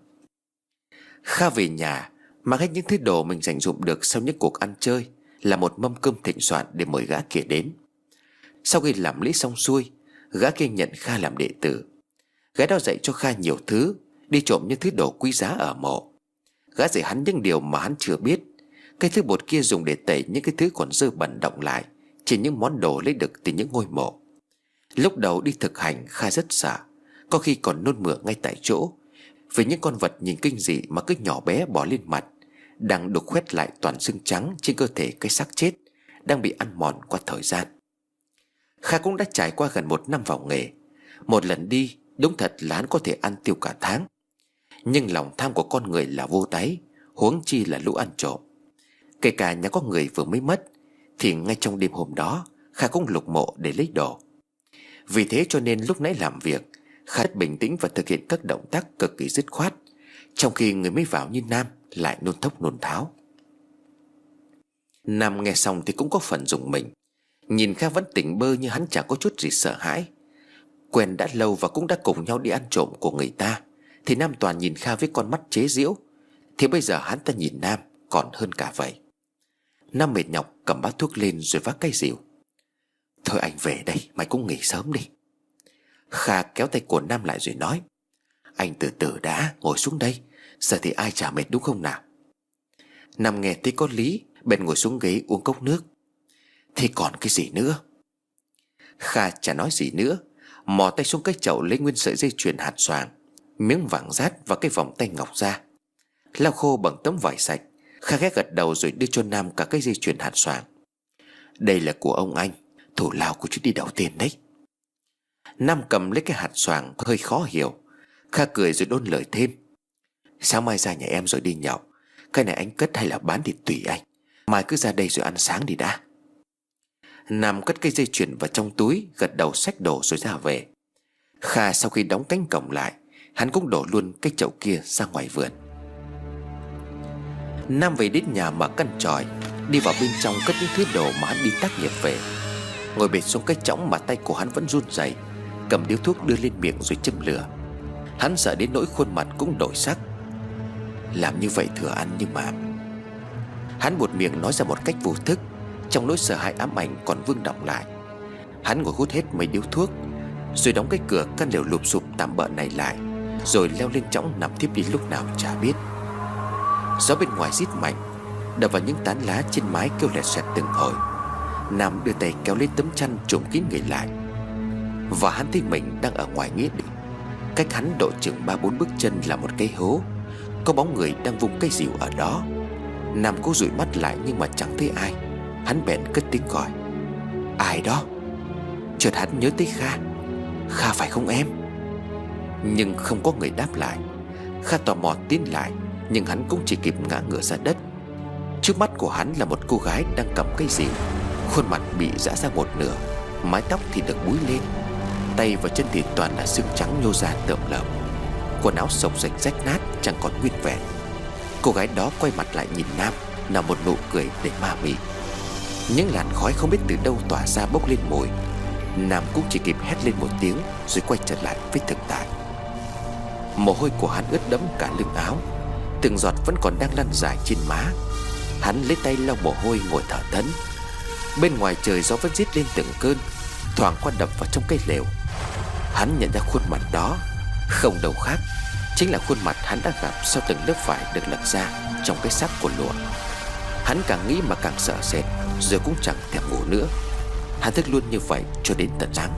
Kha về nhà mang hết những thứ đồ mình dành dụm được sau những cuộc ăn chơi, là một mâm cơm thịnh soạn để mời gã kia đến. Sau khi làm lễ xong xuôi, gã kia nhận Kha làm đệ tử. Gã đó dạy cho Kha nhiều thứ, đi trộm những thứ đồ quý giá ở mộ. Gã dạy hắn những điều mà hắn chưa biết. Cái thứ bột kia dùng để tẩy những cái thứ còn dơ bẩn đọng lại trên những món đồ lấy được từ những ngôi mộ. Lúc đầu đi thực hành, Kha rất sợ, có khi còn nôn mửa ngay tại chỗ, vì những con vật nhìn kinh dị mà cứ nhỏ bé bò lên mặt, đang đục khoét lại toàn xương trắng trên cơ thể cái xác chết đang bị ăn mòn qua thời gian. Kha cũng đã trải qua gần 1 năm vào nghề. Một lần đi đúng thật là hắn có thể ăn tiêu cả tháng. Nhưng lòng tham của con người là vô đáy, huống chi là lũ ăn trộm. Kể cả nhà có người vừa mới mất thì ngay trong đêm hôm đó Kha cũng lục mộ để lấy đồ. Vì thế cho nên lúc nãy làm việc, Kha rất bình tĩnh và thực hiện các động tác cực kỳ dứt khoát, trong khi người mới vào như Nam lại nôn thốc nôn tháo. Nam nghe xong thì cũng có phần rùng mình. Nhìn Kha vẫn tỉnh bơ như hắn chẳng có chút gì sợ hãi. Quen đã lâu và cũng đã cùng nhau đi ăn trộm của người ta, thì Nam toàn nhìn Kha với con mắt chế giễu. Thì bây giờ hắn ta nhìn Nam còn hơn cả vậy. Nam mệt nhọc cầm bát thuốc lên rồi vác cây rìu: thôi anh về đây, mày cũng nghỉ sớm đi. Kha kéo tay của Nam lại rồi nói: anh từ từ đã, ngồi xuống đây, giờ thì ai chả mệt đúng không nào? Nam nghe thấy có lý, bèn ngồi xuống ghế uống cốc nước. Thế còn cái gì nữa? Kha chả nói gì nữa, mò tay xuống cái chậu lấy nguyên sợi dây chuyền hạt xoàn, miếng vàng rát và cái vòng tay ngọc ra. Lau khô bằng tấm vải sạch, Kha ghé gật đầu rồi đưa cho Nam cả cái dây chuyền hạt xoàn. Đây là của ông anh, thủ lao của chuyến đi đầu tiên đấy. Nam cầm lấy cái hạt xoàng hơi khó hiểu. Kha cười rồi đôn lời thêm: Sáng mai ra nhà em rồi đi nhậu. Cái này anh cất hay là bán thì tùy anh. Mai cứ ra đây rồi ăn sáng đi đã. Nam cất cây dây chuyền vào trong túi, gật đầu xách đồ rồi ra về. Kha sau khi đóng cánh cổng lại, hắn cũng đổ luôn cái chậu kia ra ngoài vườn. Nam về đến nhà mở căn tròi, đi vào bên trong cất những thứ đồ mà hắn đi tác nghiệp về. Ngồi bệt xuống cái chõng mà tay của hắn vẫn run rẩy, cầm điếu thuốc đưa lên miệng rồi châm lửa. Hắn sợ đến nỗi khuôn mặt cũng đổi sắc. Làm như vậy thừa ăn nhưng mà... Hắn buột miệng nói ra một cách vô thức, trong nỗi sợ hãi ám ảnh còn vương đọng lại. Hắn ngồi hút hết mấy điếu thuốc, rồi đóng cái cửa căn lều lụp xụp tạm bợ này lại, rồi leo lên chõng nằm thiếp đi lúc nào chả biết. Gió bên ngoài rít mạnh, đập vào những tán lá trên mái kêu lẹt xoẹt từng hồi. Nam đưa tay kéo lấy tấm chăn trùm kín người lại, và hắn thấy mình đang ở ngoài nghĩa địa. Cách hắn độ chừng 3-4 bước chân là một cái hố, có bóng người đang vung cây dìu ở đó. Nam cố dụi mắt lại nhưng mà chẳng thấy ai. Hắn bèn cất tiếng gọi: Ai đó? Chợt hắn nhớ tới Kha. Kha phải không em? Nhưng không có người đáp lại. Kha tò mò tiến lại, nhưng hắn cũng chỉ kịp ngã ngửa ra đất. Trước mắt của hắn là một cô gái đang cầm cây dìu. Khuôn mặt bị rã ra một nửa, mái tóc thì được búi lên, tay và chân thì toàn là xương trắng nhô ra tởm lợm. Quần áo xộc xệch rách nát chẳng còn nguyên vẹn. Cô gái đó quay mặt lại nhìn Nam, là một nụ cười đầy ma mị. Những làn khói không biết từ đâu tỏa ra bốc lên mùi. Nam cũng chỉ kịp hét lên một tiếng rồi quay trở lại với thực tại. Mồ hôi của hắn ướt đẫm cả lưng áo, từng giọt vẫn còn đang lăn dài trên má. Hắn lấy tay lau mồ hôi ngồi thở thẫn. Bên ngoài trời gió vẫn rít lên từng cơn, thoảng qua đập vào trong cây lều. Hắn nhận ra khuôn mặt đó không đâu khác, chính là khuôn mặt hắn đã gặp sau từng lớp vải được lật ra trong cái xác của lụa. Hắn càng nghĩ mà càng sợ sệt, rồi cũng chẳng thèm ngủ nữa. Hắn thức luôn như vậy cho đến tận sáng.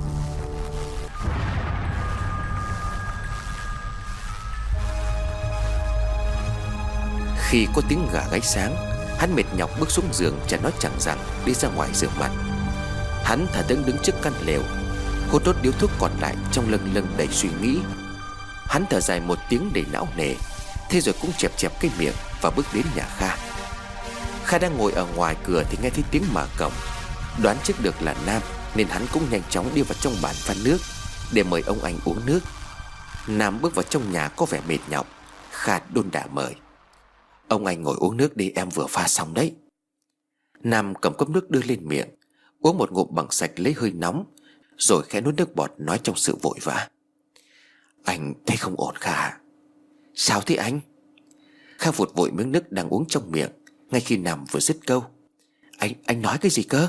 Khi có tiếng gà gáy sáng, hắn mệt nhọc bước xuống giường, chẳng nói chẳng rằng đi ra ngoài rửa mặt. Hắn thả đứng đứng trước căn lều, hút đốt điếu thuốc còn lại trong lâng lâng đầy suy nghĩ. Hắn thở dài một tiếng đầy não nề, thế rồi cũng chẹp chẹp cái miệng và bước đến nhà Kha. Kha đang ngồi ở ngoài cửa thì nghe thấy tiếng mở cổng. Đoán trước được là Nam nên hắn cũng nhanh chóng đi vào trong bàn pha nước để mời ông anh uống nước. Nam bước vào trong nhà có vẻ mệt nhọc. Kha đôn đả mời: Ông anh ngồi uống nước đi, em vừa pha xong đấy. Nam cầm cốc nước đưa lên miệng, uống một ngụm bằng sạch lấy hơi nóng, rồi khẽ nuốt nước bọt nói trong sự vội vã: Anh thấy không ổn Kha? Sao thế anh? Kha vụt vội miếng nước đang uống trong miệng ngay khi Nam vừa dứt câu. Anh nói cái gì cơ?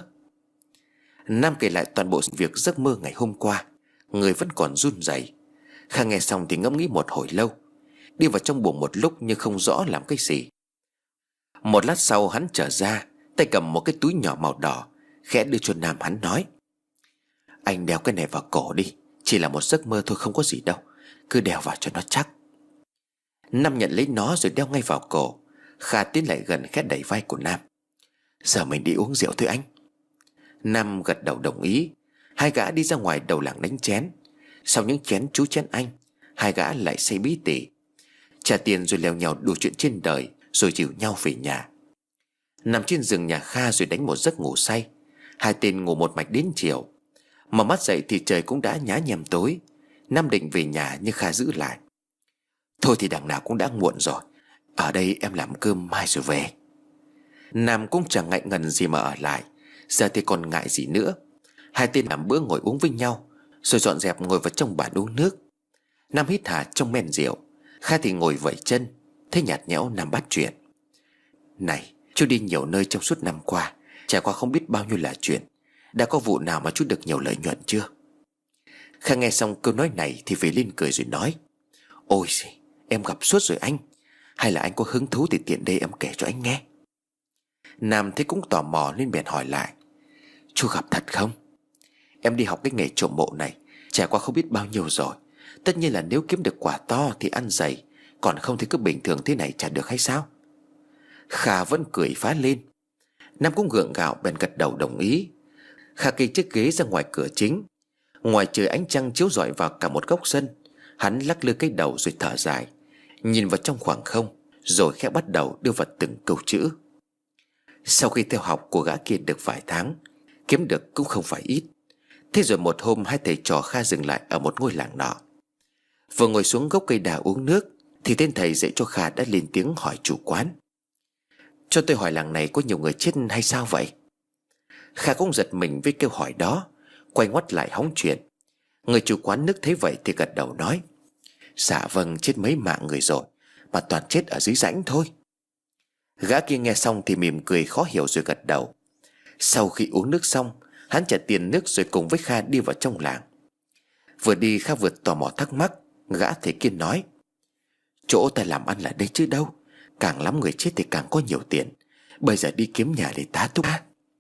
Nam kể lại toàn bộ sự việc giấc mơ ngày hôm qua, người vẫn còn run rẩy. Kha nghe xong thì ngẫm nghĩ một hồi lâu, đi vào trong buồng một lúc nhưng không rõ làm cái gì. Một lát sau hắn trở ra, tay cầm một cái túi nhỏ màu đỏ, khẽ đưa cho Nam. Hắn nói: Anh đeo cái này vào cổ đi, chỉ là một giấc mơ thôi, không có gì đâu, cứ đeo vào cho nó chắc. Nam nhận lấy nó rồi đeo ngay vào cổ. Kha tiến lại gần khẽ đẩy vai của Nam: Giờ mình đi uống rượu thôi anh. Nam gật đầu đồng ý. Hai gã đi ra ngoài đầu làng đánh chén. Sau những chén chú chén anh, hai gã lại say bí tỉ, trả tiền rồi lèo nhào đùa chuyện trên đời, rồi dìu nhau về nhà. Nằm trên giường nhà Kha rồi đánh một giấc ngủ say. Hai tên ngủ một mạch đến chiều. Mở mắt dậy thì trời cũng đã nhá nhem tối. Nam định về nhà nhưng Kha giữ lại: Thôi thì đằng nào cũng đã muộn rồi, ở đây em làm cơm mai rồi về. Nam cũng chẳng ngại ngần gì mà ở lại, giờ thì còn ngại gì nữa. Hai tên làm bữa ngồi uống với nhau, rồi dọn dẹp ngồi vào trong bàn uống nước. Nam hít hà trong men rượu, Kha thì ngồi vẩy chân. Thế nhạt nhẽo Nam bắt chuyện: Này, chú đi nhiều nơi trong suốt năm qua, trải qua không biết bao nhiêu là chuyện, đã có vụ nào mà chú được nhiều lợi nhuận chưa? Kha nghe xong câu nói này thì phì lên cười rồi nói: Ôi gì, em gặp suốt rồi anh. Hay là anh có hứng thú thì tiện đây em kể cho anh nghe. Nam thấy cũng tò mò nên bèn hỏi lại: Chú gặp thật không? Em đi học cái nghề trộm mộ này, trải qua không biết bao nhiêu rồi. Tất nhiên là nếu kiếm được quả to thì ăn dày, còn không thì cứ bình thường thế này chả được hay sao? Kha vẫn cười phá lên. Nam cũng gượng gạo bèn gật đầu đồng ý. Kha kê chiếc ghế ra ngoài cửa chính, Ngoài trời ánh trăng chiếu rọi vào cả một góc sân. Hắn lắc lư cái đầu rồi thở dài, nhìn vào trong khoảng không, rồi khẽ bắt đầu đưa vào từng câu chữ. Sau khi theo học của gã kia được vài tháng, kiếm được cũng không phải ít. Thế rồi một hôm hai thầy trò Kha dừng lại ở một ngôi làng nọ. Vừa ngồi xuống gốc cây đà uống nước thì tên thầy dạy cho Kha đã lên tiếng hỏi chủ quán: Cho tôi hỏi, làng này có nhiều người chết hay sao vậy? Kha cũng giật mình với câu hỏi đó, quay ngoắt lại hóng chuyện. Người chủ quán nước thấy vậy thì gật đầu nói: Dạ vâng, chết mấy mạng người rồi, mà toàn chết ở dưới rãnh thôi. Gã kia nghe xong thì mỉm cười khó hiểu rồi gật đầu. Sau khi uống nước xong, hắn trả tiền nước rồi cùng với Kha đi vào trong làng. Vừa đi Kha vừa tò mò thắc mắc. Gã thầy kia nói: Chỗ ta làm ăn là đây chứ đâu, càng lắm người chết thì càng có nhiều tiền. Bây giờ đi kiếm nhà để tá túc.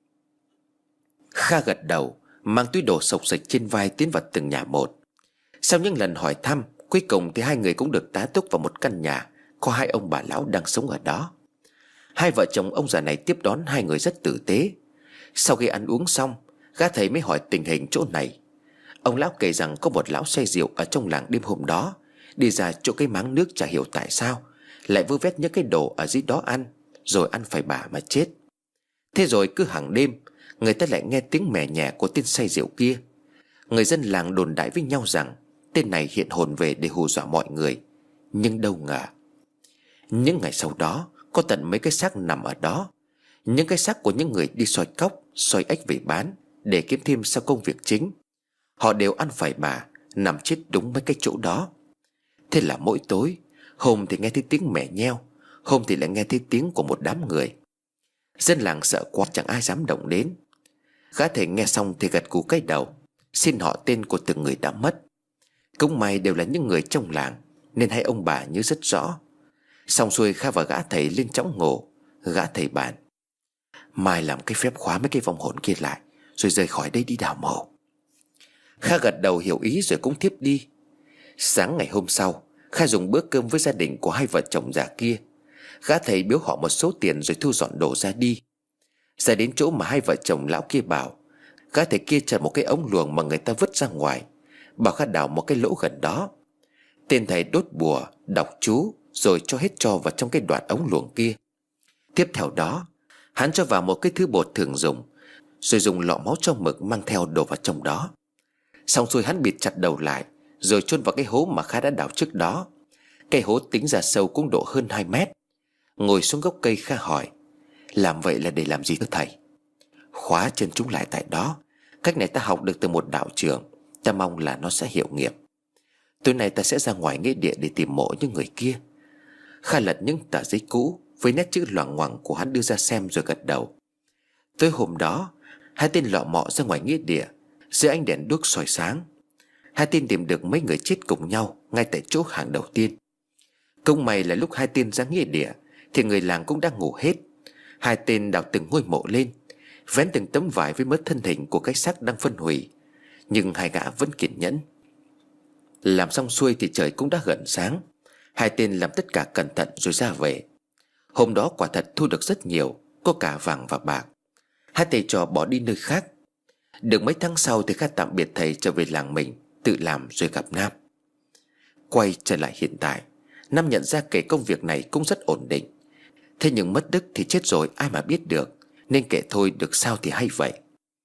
Kha gật đầu, mang túi đồ xộc xệch trên vai tiến vào từng nhà một. Sau những lần hỏi thăm, cuối cùng thì hai người cũng được tá túc vào một căn nhà có hai ông bà lão đang sống ở đó. Hai vợ chồng ông già này tiếp đón hai người rất tử tế. Sau khi ăn uống xong, gã thầy mới hỏi tình hình chỗ này. Ông lão kể rằng có một lão say rượu ở trong làng đêm hôm đó đi ra chỗ cái máng nước, chả hiểu tại sao lại vơ vét những cái đồ ở dưới đó ăn, rồi ăn phải bả mà chết. Thế rồi cứ hàng đêm người ta lại nghe tiếng mè nhẹ của tên say rượu kia. Người dân làng đồn đại với nhau rằng tên này hiện hồn về để hù dọa mọi người. Nhưng đâu ngờ, những ngày sau đó có tận mấy cái xác nằm ở đó. Những cái xác của những người đi soi cóc, soi ếch về bán để kiếm thêm sau công việc chính. Họ đều ăn phải bà, nằm chết đúng mấy cái chỗ đó. Thế là mỗi tối, hôm thì nghe thấy tiếng mè nheo, hôm thì lại nghe thấy tiếng của một đám người. Dân làng sợ quá chẳng ai dám động đến. Gã thầy nghe xong thì gật gù cái đầu, xin họ tên của từng người đã mất. Cũng may đều là những người trong làng nên hai ông bà nhớ rất rõ. Xong xuôi Kha và gã thầy lên chõng ngộ. Gã thầy bàn: Mai làm cái phép khóa mấy cái vong hồn kia lại, rồi rời khỏi đây đi đào mộ. Kha gật đầu hiểu ý rồi cũng thiếp đi. Sáng ngày hôm sau, Kha dùng bữa cơm với gia đình của hai vợ chồng già kia. Gã thầy biếu họ một số tiền rồi thu dọn đồ ra đi. Ra đến chỗ mà hai vợ chồng lão kia bảo, gã thầy kia chặt một cái ống luồng mà người ta vứt ra ngoài, bảo Kha đào một cái lỗ gần đó. Tên thầy đốt bùa, đọc chú rồi cho hết tro vào trong cái đoạn ống luồng kia. Tiếp theo đó, hắn cho vào một cái thứ bột thường dùng, rồi dùng lọ máu cho mực mang theo đổ vào trong đó. Xong xuôi hắn bịt chặt đầu lại, rồi chôn vào cái hố mà Kha đã đào trước đó. Cái hố tính ra sâu cũng độ hơn 2 mét. Ngồi xuống gốc cây, Kha hỏi: Làm vậy là để làm gì thưa thầy? Khóa chân chúng lại tại đó. Cách này ta học được từ một đạo trưởng, ta mong là nó sẽ hiệu nghiệm. Tối nay ta sẽ ra ngoài nghĩa địa để tìm mộ những người kia. Kha lật những tờ giấy cũ với nét chữ loằng ngoằng của hắn đưa ra xem rồi gật đầu. Tới hôm đó, hai tên lọ mọ ra ngoài nghĩa địa dưới ánh đèn đuốc soi sáng. Hai tên tìm được mấy người chết cùng nhau ngay tại chỗ hàng đầu tiên. Cũng may là lúc hai tên ra nghĩa địa thì người làng cũng đang ngủ hết. Hai tên đào từng ngôi mộ lên, vén từng tấm vải với mớ thân hình của cái xác đang phân hủy. Nhưng hai gã vẫn kiên nhẫn. Làm xong xuôi thì trời cũng đã gần sáng. Hai tên làm tất cả cẩn thận rồi ra về. Hôm đó quả thật thu được rất nhiều, có cả vàng và bạc. Hai thầy trò bỏ đi nơi khác. Được mấy tháng sau thì Kha tạm biệt thầy trở về làng mình, tự làm rồi gặp Nam. Quay trở lại hiện tại, Nam nhận ra kể công việc này cũng rất ổn định. Thế nhưng mất đức thì chết rồi ai mà biết được, nên kể thôi được sao thì hay vậy.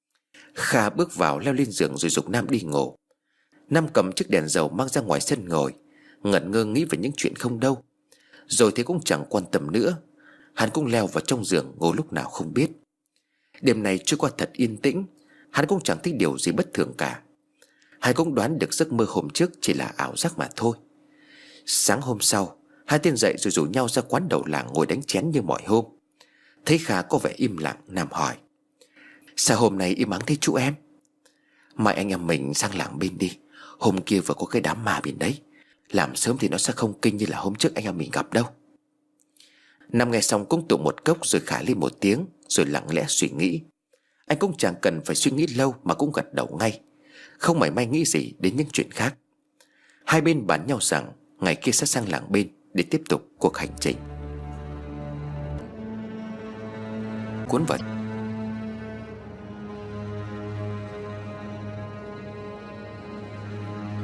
Kha bước vào leo lên giường rồi giục Nam đi ngủ. Nam cầm chiếc đèn dầu mang ra ngoài sân ngồi, ngẩn ngơ nghĩ về những chuyện không đâu. Rồi thì cũng chẳng quan tâm nữa. Hắn cũng leo vào trong giường ngủ lúc nào không biết. Đêm này trôi qua thật yên tĩnh. Hắn cũng chẳng thấy điều gì bất thường cả. Hắn cũng đoán được giấc mơ hôm trước chỉ là ảo giác mà thôi. Sáng hôm sau, hai tên dậy rồi rủ nhau ra quán đầu làng ngồi đánh chén như mọi hôm. Thấy Kha có vẻ im lặng, Nam hỏi: Sao hôm nay im ắng thế chú em? Mai anh em mình sang làng bên đi. Hôm kia vừa có cái đám ma bên đấy. Làm sớm thì nó sẽ không kinh như là hôm trước anh em mình gặp đâu. Nam nghe xong cũng tụng một cốc rồi khả lên một tiếng, rồi lặng lẽ suy nghĩ. Anh cũng chẳng cần phải suy nghĩ lâu mà cũng gật đầu ngay, không mảy may nghĩ gì đến những chuyện khác. Hai bên bàn nhau rằng ngày kia sẽ sang làng bên để tiếp tục cuộc hành trình. Cuốn vật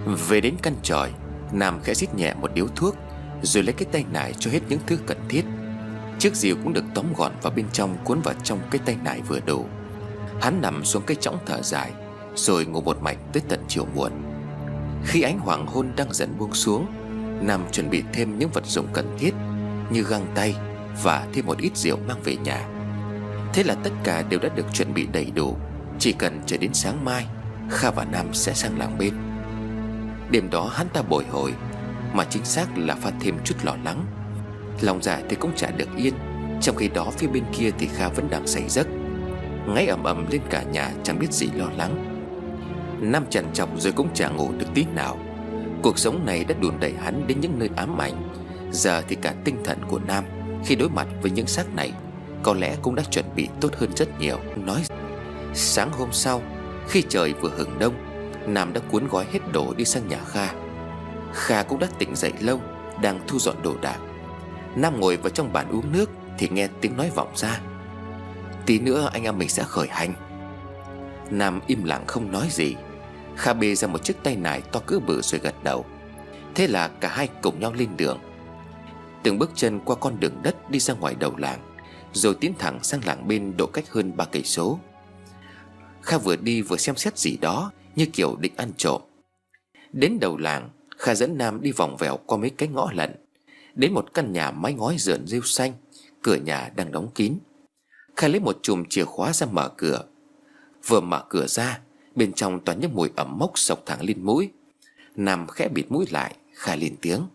Về đến căn tròi, Nam khẽ rít nhẹ một điếu thuốc, rồi lấy cái tay nải cho hết những thứ cần thiết. Chiếc rìu cũng được tóm gọn vào bên trong, cuốn vào trong cái tay nải vừa đủ. Hắn nằm xuống cái chõng thở dài, rồi ngủ một mạch tới tận chiều muộn. Khi ánh hoàng hôn đang dần buông xuống, Nam chuẩn bị thêm những vật dụng cần thiết như găng tay và thêm một ít rượu mang về nhà. Thế là tất cả đều đã được chuẩn bị đầy đủ. Chỉ cần chờ đến sáng mai, Kha và Nam sẽ sang làng bên. Đêm đó hắn ta bồi hồi, mà chính xác là pha thêm chút lo lắng. Lòng dạ thì cũng chả được yên. Trong khi đó phía bên kia thì Kha vẫn đang say giấc, ngáy ầm ầm lên cả nhà chẳng biết gì lo lắng. Nam trằn trọc rồi cũng chả ngủ được tí nào. Cuộc sống này đã đùn đẩy hắn đến những nơi ám ảnh. Giờ thì cả tinh thần của Nam khi đối mặt với những xác này có lẽ cũng đã chuẩn bị tốt hơn rất nhiều. Sáng hôm sau, khi trời vừa hửng đông, Nam đã cuốn gói hết đồ đi sang nhà Kha. Kha cũng đã tỉnh dậy lâu, đang thu dọn đồ đạc. Nam ngồi vào trong bàn uống nước thì nghe tiếng nói vọng ra: "Tí nữa anh em mình sẽ khởi hành." Nam im lặng không nói gì. Kha bê ra một chiếc tay nải to cỡ bự rồi gật đầu. Thế là cả hai cùng nhau lên đường. Từng bước chân qua con đường đất đi ra ngoài đầu làng, rồi tiến thẳng sang làng bên độ cách hơn 3 cây số. Kha vừa đi vừa xem xét gì đó, như kiểu định ăn trộm. Đến đầu làng, Kha dẫn Nam đi vòng vèo qua mấy cái ngõ lận, đến một căn nhà mái ngói rợn rêu xanh. Cửa nhà đang đóng kín. Kha lấy một chùm chìa khóa ra mở cửa. Vừa mở cửa ra, bên trong toàn những mùi ẩm mốc xộc thẳng lên mũi. Nam khẽ bịt mũi lại. Kha lên tiếng: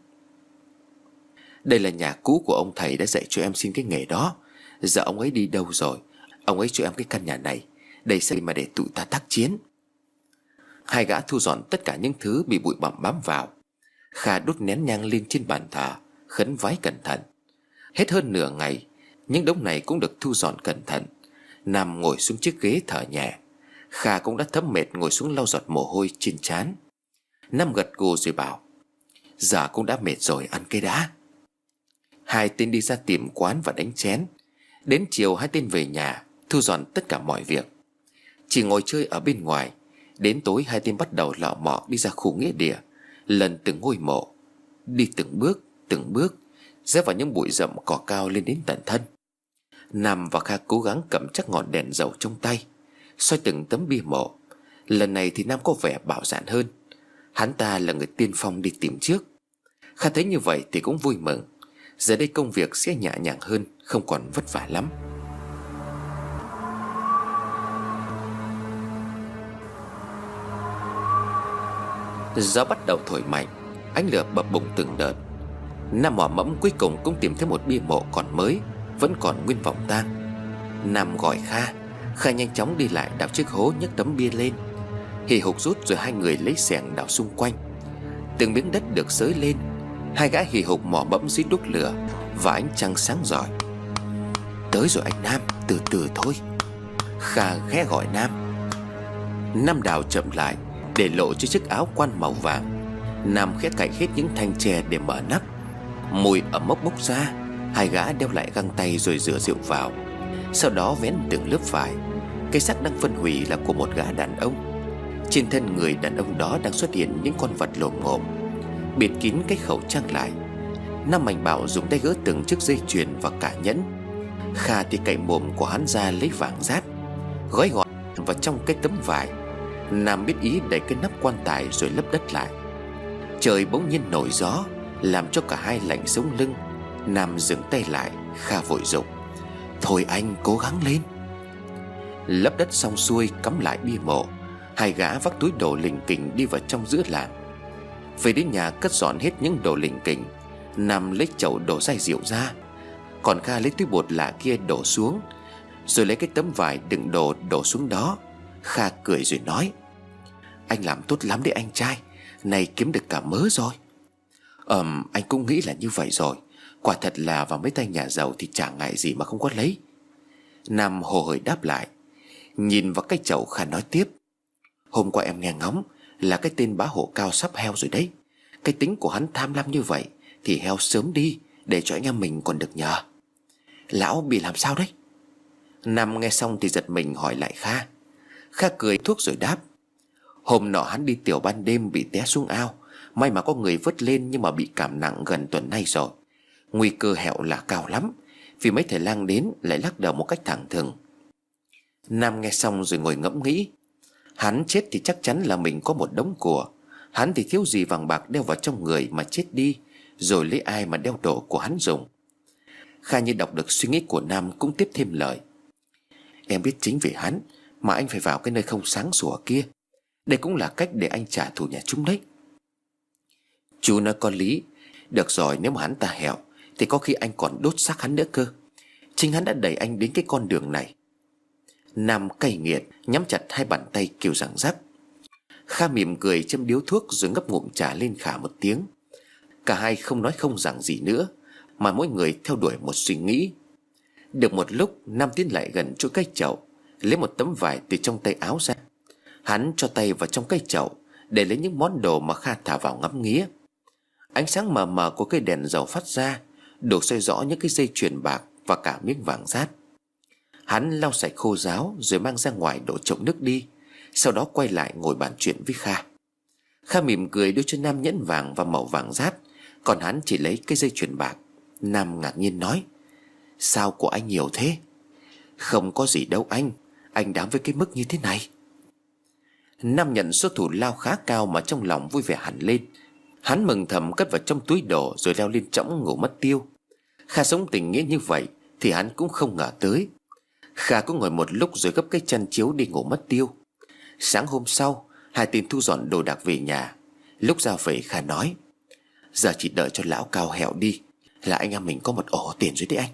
"Đây là nhà cũ của ông thầy đã dạy cho em xin cái nghề đó. Giờ ông ấy đi đâu rồi? Ông ấy cho em cái căn nhà này, đây xây mà để tụi ta tác chiến." Hai gã thu dọn tất cả những thứ bị bụi bặm bám vào. Kha đốt nén nhang lên trên bàn thờ, khấn vái cẩn thận. Hết hơn nửa ngày, những đống này cũng được thu dọn cẩn thận. Nam ngồi xuống chiếc ghế thở nhẹ. Kha cũng đã thấm mệt ngồi xuống lau giọt mồ hôi trên trán. Nam gật gù rồi bảo: "Giờ cũng đã mệt rồi, ăn cái đã." Hai tên đi ra tìm quán và đánh chén. Đến chiều hai tên về nhà, thu dọn tất cả mọi việc. Chỉ ngồi chơi ở bên ngoài. Đến tối hai tên bắt đầu lọ mọ đi ra khu nghĩa địa, lần từng ngôi mộ. Đi từng bước rẽ vào những bụi rậm cỏ cao lên đến tận thân. Nam và Kha cố gắng cầm chắc ngọn đèn dầu trong tay, soi từng tấm bia mộ. Lần này thì Nam có vẻ bạo dạn hơn. Hắn ta là người tiên phong đi tìm trước. Kha thấy như vậy thì cũng vui mừng. Giờ đây công việc sẽ nhẹ nhàng hơn, không còn vất vả lắm. Gió bắt đầu thổi mạnh, ánh lửa bập bùng từng đợt. Nam mò mẫm cuối cùng cũng tìm thấy một bia mộ còn mới, vẫn còn nguyên vòng tang. Nam gọi Kha. Kha nhanh chóng đi lại đào chiếc hố, nhấc tấm bia lên. Hì hục rút rồi hai người lấy xẻng đào xung quanh. Từng miếng đất được xới lên. Hai gã hì hục mò mẫm dưới đuốc lửa và ánh trăng sáng rọi. "Tới rồi anh Nam, từ từ thôi." Kha khẽ gọi Nam. Nam đào chậm lại để lộ cho chiếc áo quan màu vàng. Nam khẽ cạy hết những thanh tre để mở nắp. Mùi ẩm mốc bốc ra. Hai gã đeo lại găng tay rồi rửa rượu vào. Sau đó vén từng lớp vải. Cái xác đang phân hủy là của một gã đàn ông. Trên thân người đàn ông đó đang xuất hiện những con vật lồm ngồm, bịt kín cái khẩu trang lại. Nam Mạnh Bảo dùng tay gỡ từng chiếc dây chuyền và cả nhẫn. Kha thì cậy mồm của hắn ra lấy vàng rát, gói gọn vào trong cái tấm vải. Nam biết ý đẩy cái nắp quan tài rồi lấp đất lại. Trời bỗng nhiên nổi gió, làm cho cả hai lạnh sống lưng. Nam dừng tay lại. Kha vội dục: "Thôi anh cố gắng lên." Lấp đất xong xuôi, cắm lại bia mộ. Hai gã vác túi đồ lỉnh kỉnh đi vào trong giữa làng. Về đến nhà cất dọn hết những đồ lỉnh kỉnh. Nam lấy chậu đổ chai rượu ra, còn Kha lấy túi bột lạ kia đổ xuống, rồi lấy cái tấm vải đựng đồ đổ xuống đó. Kha cười rồi nói: "Anh làm tốt lắm đấy anh trai, này kiếm được cả mớ rồi." Anh cũng nghĩ là như vậy rồi. Quả thật là vào mấy tay nhà giàu thì chả ngại gì mà không có lấy." Nam hồ hởi đáp lại. Nhìn vào cái chậu, Kha nói tiếp: "Hôm qua em nghe ngóng là cái tên bá hộ Cao sắp heo rồi đấy. Cái tính của hắn tham lam như vậy thì heo sớm đi, để cho anh em mình còn được nhờ." "Lão bị làm sao đấy?" Nam nghe xong thì giật mình hỏi lại Kha. Kha cười thuốc rồi đáp: Hôm nọ hắn đi tiểu ban đêm bị té xuống ao. May mà có người vớt lên, nhưng mà bị cảm nặng gần tuần nay rồi. Nguy cơ hẹo là cao lắm, vì mấy thầy lang đến lại lắc đầu một cách thẳng thừng. Nam nghe xong rồi ngồi ngẫm nghĩ. Hắn chết thì chắc chắn là mình có một đống của. Hắn thì thiếu gì vàng bạc đeo vào trong người mà chết đi, rồi lấy ai mà đeo đồ của hắn dùng. Kha như đọc được suy nghĩ của Nam cũng tiếp thêm lời. Em biết chính vì hắn mà anh phải vào cái nơi không sáng sủa kia. Đây cũng là cách để anh trả thù nhà chúng đấy. Chú nói có lý. Được rồi, nếu mà hắn ta hẹo thì có khi anh còn đốt xác hắn nữa cơ. Chính hắn đã đẩy anh đến cái con đường này. Nam cay nghiệt nhắm chặt hai bàn tay kêu rằng rắc. Kha mỉm cười châm điếu thuốc rồi ngấp ngụm trà lên khả một tiếng. Cả hai không nói không rằng gì nữa, mà mỗi người theo đuổi một suy nghĩ. Được một lúc, Nam tiến lại gần chỗ cái chậu, lấy một tấm vải từ trong tay áo ra. Hắn cho tay vào trong cái chậu để lấy những món đồ mà Kha thả vào ngắm nghía. Ánh sáng mờ mờ của cây đèn dầu phát ra, đổ soi rõ những cái dây chuyền bạc và cả miếng vàng rát. Hắn lau sạch khô ráo rồi mang ra ngoài đổ chậu nước đi. Sau đó quay lại ngồi bàn chuyện với Kha. Kha mỉm cười đưa cho Nam nhẫn vàng và màu vàng rát, còn hắn chỉ lấy cái dây chuyền bạc. Nam ngạc nhiên nói: Sao của anh nhiều thế? Không có gì đâu anh đáng với cái mức như thế này. Nam nhận số thù lao khá cao mà trong lòng vui vẻ hẳn lên. Hắn mừng thầm cất vào trong túi đồ rồi leo lên trõng ngủ mất tiêu. Kha sống tình nghĩa như vậy thì hắn cũng không ngờ tới. Kha cũng ngồi một lúc rồi gấp cái chăn chiếu đi ngủ mất tiêu. Sáng hôm sau, hai tên thu dọn đồ đạc về nhà. Lúc ra về Kha nói: Giờ chỉ đợi cho lão Cao hẹo đi là anh em mình có một ổ tiền rồi đấy anh.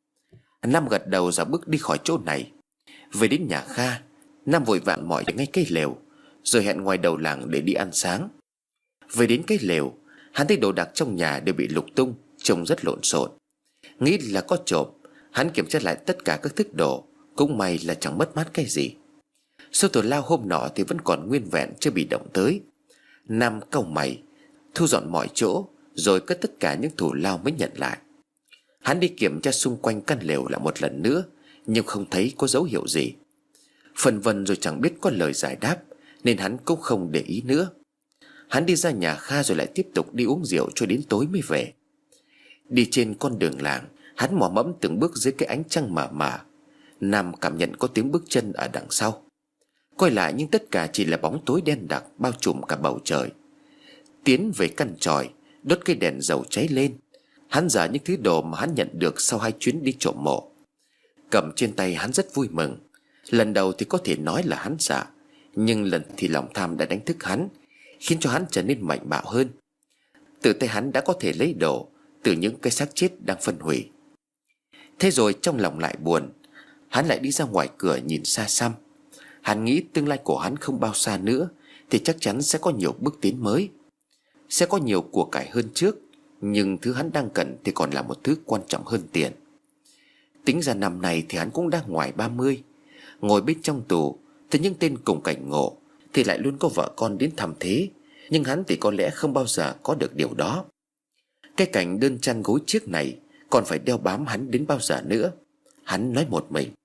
Nam gật đầu rồi bước đi khỏi chỗ này. Về đến nhà Kha, Nam vội vàng mọi ngay cái lều, rồi hẹn ngoài đầu làng để đi ăn sáng. Về đến cái lều, hắn thấy đồ đạc trong nhà đều bị lục tung, trông rất lộn xộn. Nghĩ là có trộm, hắn kiểm tra lại tất cả các thức đồ. Cũng may là chẳng mất mát cái gì. Số thù lao hôm nọ thì vẫn còn nguyên vẹn, chưa bị động tới. Nam cau mày thu dọn mọi chỗ, rồi cất tất cả những thù lao mới nhận lại. Hắn đi kiểm tra xung quanh căn lều lại một lần nữa, nhưng không thấy có dấu hiệu gì. Phân vân rồi chẳng biết có lời giải đáp, nên hắn cũng không để ý nữa. Hắn đi ra nhà Kha rồi lại tiếp tục đi uống rượu cho đến tối mới về. Đi trên con đường làng, hắn mò mẫm từng bước dưới cái ánh trăng mờ mờ. Nam cảm nhận có tiếng bước chân ở đằng sau. Quay lại nhưng tất cả chỉ là bóng tối đen đặc bao trùm cả bầu trời. Tiến về căn chòi, đốt cây đèn dầu cháy lên. Hắn dở những thứ đồ mà hắn nhận được sau 2 chuyến đi trộm mộ. Cầm trên tay hắn rất vui mừng. Lần đầu thì có thể nói là hắn sợ, nhưng lần thì lòng tham đã đánh thức hắn, khiến cho hắn trở nên mạnh bạo hơn. Từ tay hắn đã có thể lấy đồ từ những cái xác chết đang phân hủy. Thế rồi trong lòng lại buồn, hắn lại đi ra ngoài cửa nhìn xa xăm. Hắn nghĩ tương lai của hắn không bao xa nữa thì chắc chắn sẽ có nhiều bước tiến mới, sẽ có nhiều của cải hơn trước. Nhưng thứ hắn đang cần thì còn là một thứ quan trọng hơn tiền. Tính ra năm nay thì hắn cũng đang ngoài 30. Ngồi bên trong tù thì những tên cùng cảnh ngộ thì lại luôn có vợ con đến thăm thế, nhưng hắn thì có lẽ không bao giờ có được điều đó. Cái cảnh đơn chăn gối chiếc này còn phải đeo bám hắn đến bao giờ nữa. Hắn nói một mình: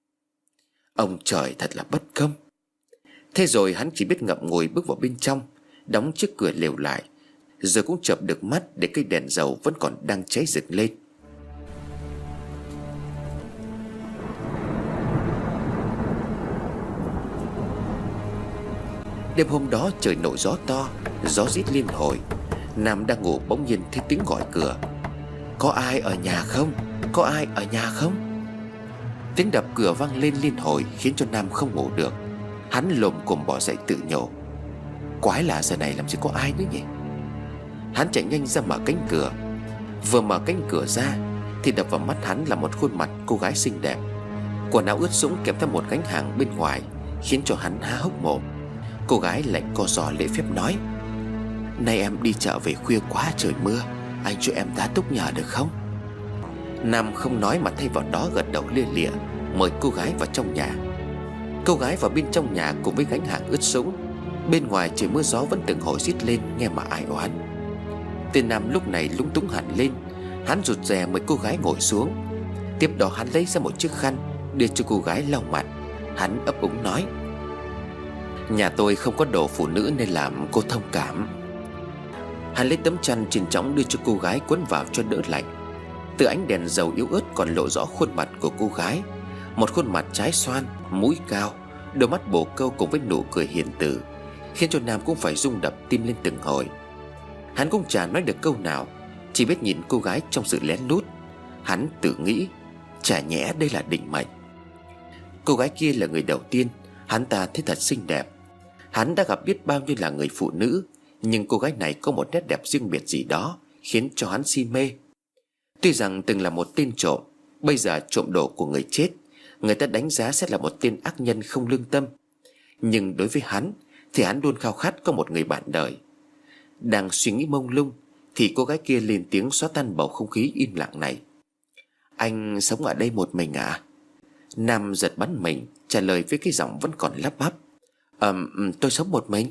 Ông trời thật là bất công. Thế rồi hắn chỉ biết ngậm ngùi bước vào bên trong, đóng chiếc cửa lều lại, rồi cũng chợp được mắt để cây đèn dầu vẫn còn đang cháy rực lên. Đêm hôm đó trời nổi gió to, gió rít liên hồi. Nam đang ngủ bỗng nhiên thấy tiếng gọi cửa: Có ai ở nhà không? Có ai ở nhà không? Tiếng đập cửa vang lên liên hồi khiến cho Nam không ngủ được. Hắn lồm cồm bỏ dậy tự nhủ: Quái lạ, giờ này làm gì có ai nữa nhỉ? Hắn chạy nhanh ra mở cánh cửa. Vừa mở cánh cửa ra thì đập vào mắt hắn là một khuôn mặt cô gái xinh đẹp. Quần áo ướt sũng kèm theo một gánh hàng bên ngoài khiến cho hắn há hốc mồm. Cô gái lại co giò lễ phép nói: Nay em đi chợ về khuya quá, trời mưa, anh cho em tá túc nhờ được không? Nam không nói mà thay vào đó gật đầu lia lịa mời cô gái vào trong nhà. Cô gái vào bên trong nhà cùng với gánh hàng ướt sũng. Bên ngoài trời mưa gió vẫn từng hồi rít lên nghe mà ai oán. Tên Nam lúc này lúng túng hẳn lên. Hắn rụt rè mời cô gái ngồi xuống. Tiếp đó hắn lấy ra một chiếc khăn đưa cho cô gái lau mặt. Hắn ấp úng nói: Nhà tôi không có đồ phụ nữ nên làm cô thông cảm. Hắn lấy tấm chăn trên chõng đưa cho cô gái quấn vào cho đỡ lạnh. Từ ánh đèn dầu yếu ớt còn lộ rõ khuôn mặt của cô gái. Một khuôn mặt trái xoan, mũi cao, đôi mắt bồ câu cùng với nụ cười hiền từ, khiến cho Nam cũng phải rung đập tim lên từng hồi. Hắn cũng chả nói được câu nào, chỉ biết nhìn cô gái trong sự lén lút. Hắn tự nghĩ, chả nhẽ đây là định mệnh. Cô gái kia là người đầu tiên hắn ta thấy thật xinh đẹp. Hắn đã gặp biết bao nhiêu là người phụ nữ, nhưng cô gái này có một nét đẹp riêng biệt gì đó khiến cho hắn si mê. Tuy rằng từng là một tên trộm, bây giờ trộm đồ của người chết, người ta đánh giá sẽ là một tên ác nhân không lương tâm. Nhưng đối với hắn thì hắn luôn khao khát có một người bạn đời. Đang suy nghĩ mông lung thì cô gái kia lên tiếng xóa tan bầu không khí im lặng này. Anh sống ở đây một mình à? Nam giật bắn mình trả lời với cái giọng vẫn còn lắp bắp. Tôi sống một mình.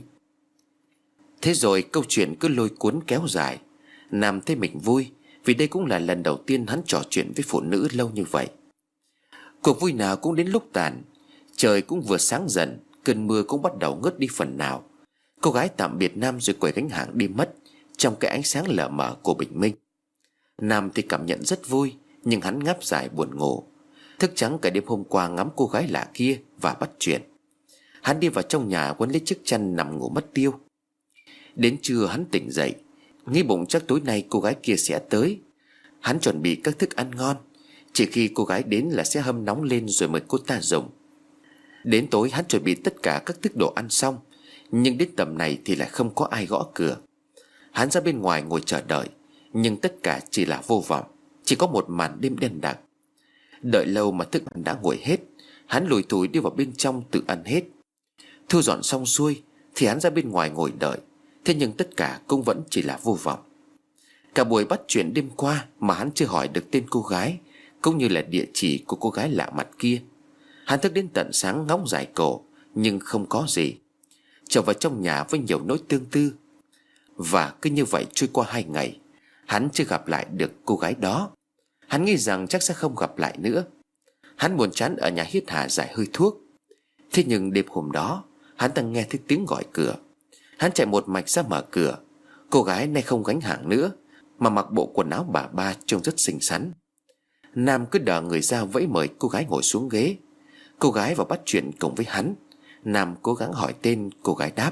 Thế rồi câu chuyện cứ lôi cuốn kéo dài. Nam thấy mình vui vì đây cũng là lần đầu tiên hắn trò chuyện với phụ nữ lâu như vậy. Cuộc vui nào cũng đến lúc tàn. Trời cũng vừa sáng dần, cơn mưa cũng bắt đầu ngớt đi phần nào. Cô gái tạm biệt Nam rồi quay gánh hàng đi mất trong cái ánh sáng lờ mờ của bình minh. Nam thì cảm nhận rất vui, nhưng hắn ngáp dài buồn ngủ, thức trắng cả đêm hôm qua ngắm cô gái lạ kia và bắt chuyện. Hắn đi vào trong nhà quấn lấy chiếc chăn nằm ngủ mất tiêu. Đến trưa hắn tỉnh dậy, nghĩ bụng chắc tối nay cô gái kia sẽ tới. Hắn chuẩn bị các thức ăn ngon, chỉ khi cô gái đến là sẽ hâm nóng lên rồi mời cô ta dùng. Đến tối hắn chuẩn bị tất cả các thức đồ ăn xong, nhưng đến tầm này thì lại không có ai gõ cửa. Hắn ra bên ngoài ngồi chờ đợi, nhưng tất cả chỉ là vô vọng. Chỉ có một màn đêm đen đặc. Đợi lâu mà thức ăn đã nguội hết, hắn lủi thủi đi vào bên trong tự ăn hết. Thu dọn xong xuôi thì hắn ra bên ngoài ngồi đợi. Thế nhưng tất cả cũng vẫn chỉ là vô vọng. Cả buổi bắt chuyện đêm qua mà hắn chưa hỏi được tên cô gái, cũng như là địa chỉ của cô gái lạ mặt kia. Hắn thức đến tận sáng ngóng dài cổ, nhưng không có gì. Trở vào trong nhà với nhiều nỗi tương tư. Và cứ như vậy trôi qua 2 ngày, hắn chưa gặp lại được cô gái đó. Hắn nghĩ rằng chắc sẽ không gặp lại nữa. Hắn buồn chán ở nhà hít hà giải hơi thuốc. Thế nhưng đêm hôm đó hắn ta nghe thấy tiếng gọi cửa. Hắn chạy một mạch ra mở cửa. Cô gái nay không gánh hàng nữa, mà mặc bộ quần áo bà ba trông rất xinh xắn. Nam cứ đờ người ra vẫy mời cô gái ngồi xuống ghế. Cô gái vào bắt chuyện cùng với hắn. Nam cố gắng hỏi tên, cô gái đáp.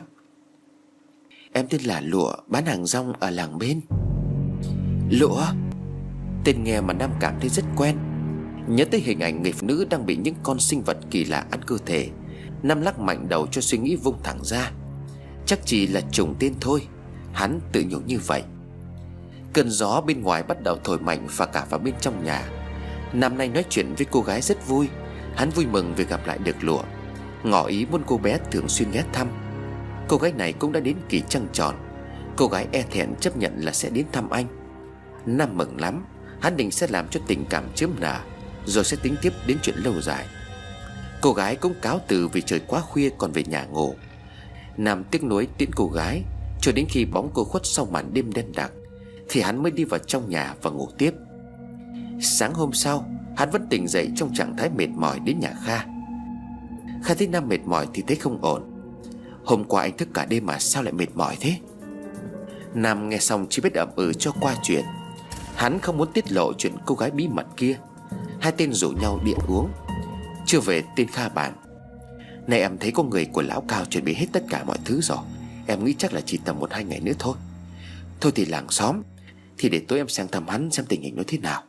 Em tên là Lụa, bán hàng rong ở làng bên. Lụa? Tên nghe mà Nam cảm thấy rất quen. Nhớ tới hình ảnh người phụ nữ đang bị những con sinh vật kỳ lạ ăn cơ thể, Nam lắc mạnh đầu cho suy nghĩ vung thẳng ra. Chắc chỉ là trùng tên thôi, hắn tự nhủ như vậy. Cơn gió bên ngoài bắt đầu thổi mạnh và cả vào bên trong nhà. Nam nay nói chuyện với cô gái rất vui. Hắn vui mừng vì gặp lại được Lụa, ngỏ ý muốn cô bé thường xuyên ghé thăm. Cô gái này cũng đã đến kỳ trăng tròn. Cô gái e thẹn chấp nhận là sẽ đến thăm anh. Nam mừng lắm. Hắn định sẽ làm cho tình cảm chớm nở, rồi sẽ tính tiếp đến chuyện lâu dài. Cô gái cũng cáo từ vì trời quá khuya còn về nhà ngủ. Nam tiếc nuối tiễn cô gái cho đến khi bóng cô khuất sau màn đêm đen đặc, thì hắn mới đi vào trong nhà và ngủ tiếp. Sáng hôm sau, hắn vẫn tỉnh dậy trong trạng thái mệt mỏi đến nhà Kha. Kha thấy Nam mệt mỏi thì thấy không ổn. Hôm qua anh thức cả đêm mà sao lại mệt mỏi thế? Nam nghe xong chỉ biết ậm ừ cho qua chuyện. Hắn không muốn tiết lộ chuyện cô gái bí mật kia. Hai tên rủ nhau đi ăn uống. Chưa về tên Kha bàn. Này em thấy có người của lão Cao chuẩn bị hết tất cả mọi thứ rồi. Em nghĩ chắc là chỉ tầm 1-2 ngày nữa thôi. Thôi thì làng xóm thì để tối em sang thăm hắn xem tình hình nó thế nào.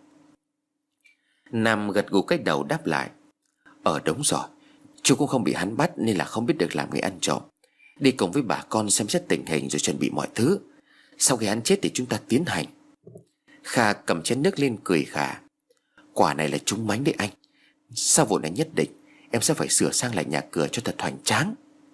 Nam gật gù cái đầu đáp lại. Đúng rồi, chú cũng không bị hắn bắt nên là không biết được làm người ăn trộm. Đi cùng với bà con xem xét tình hình rồi chuẩn bị mọi thứ. Sau khi hắn chết thì chúng ta tiến hành. Kha cầm chén nước lên cười khà. Quả này là trúng mánh đấy anh. Sau vụ này nhất định em sẽ phải sửa sang lại nhà cửa cho thật hoành tráng.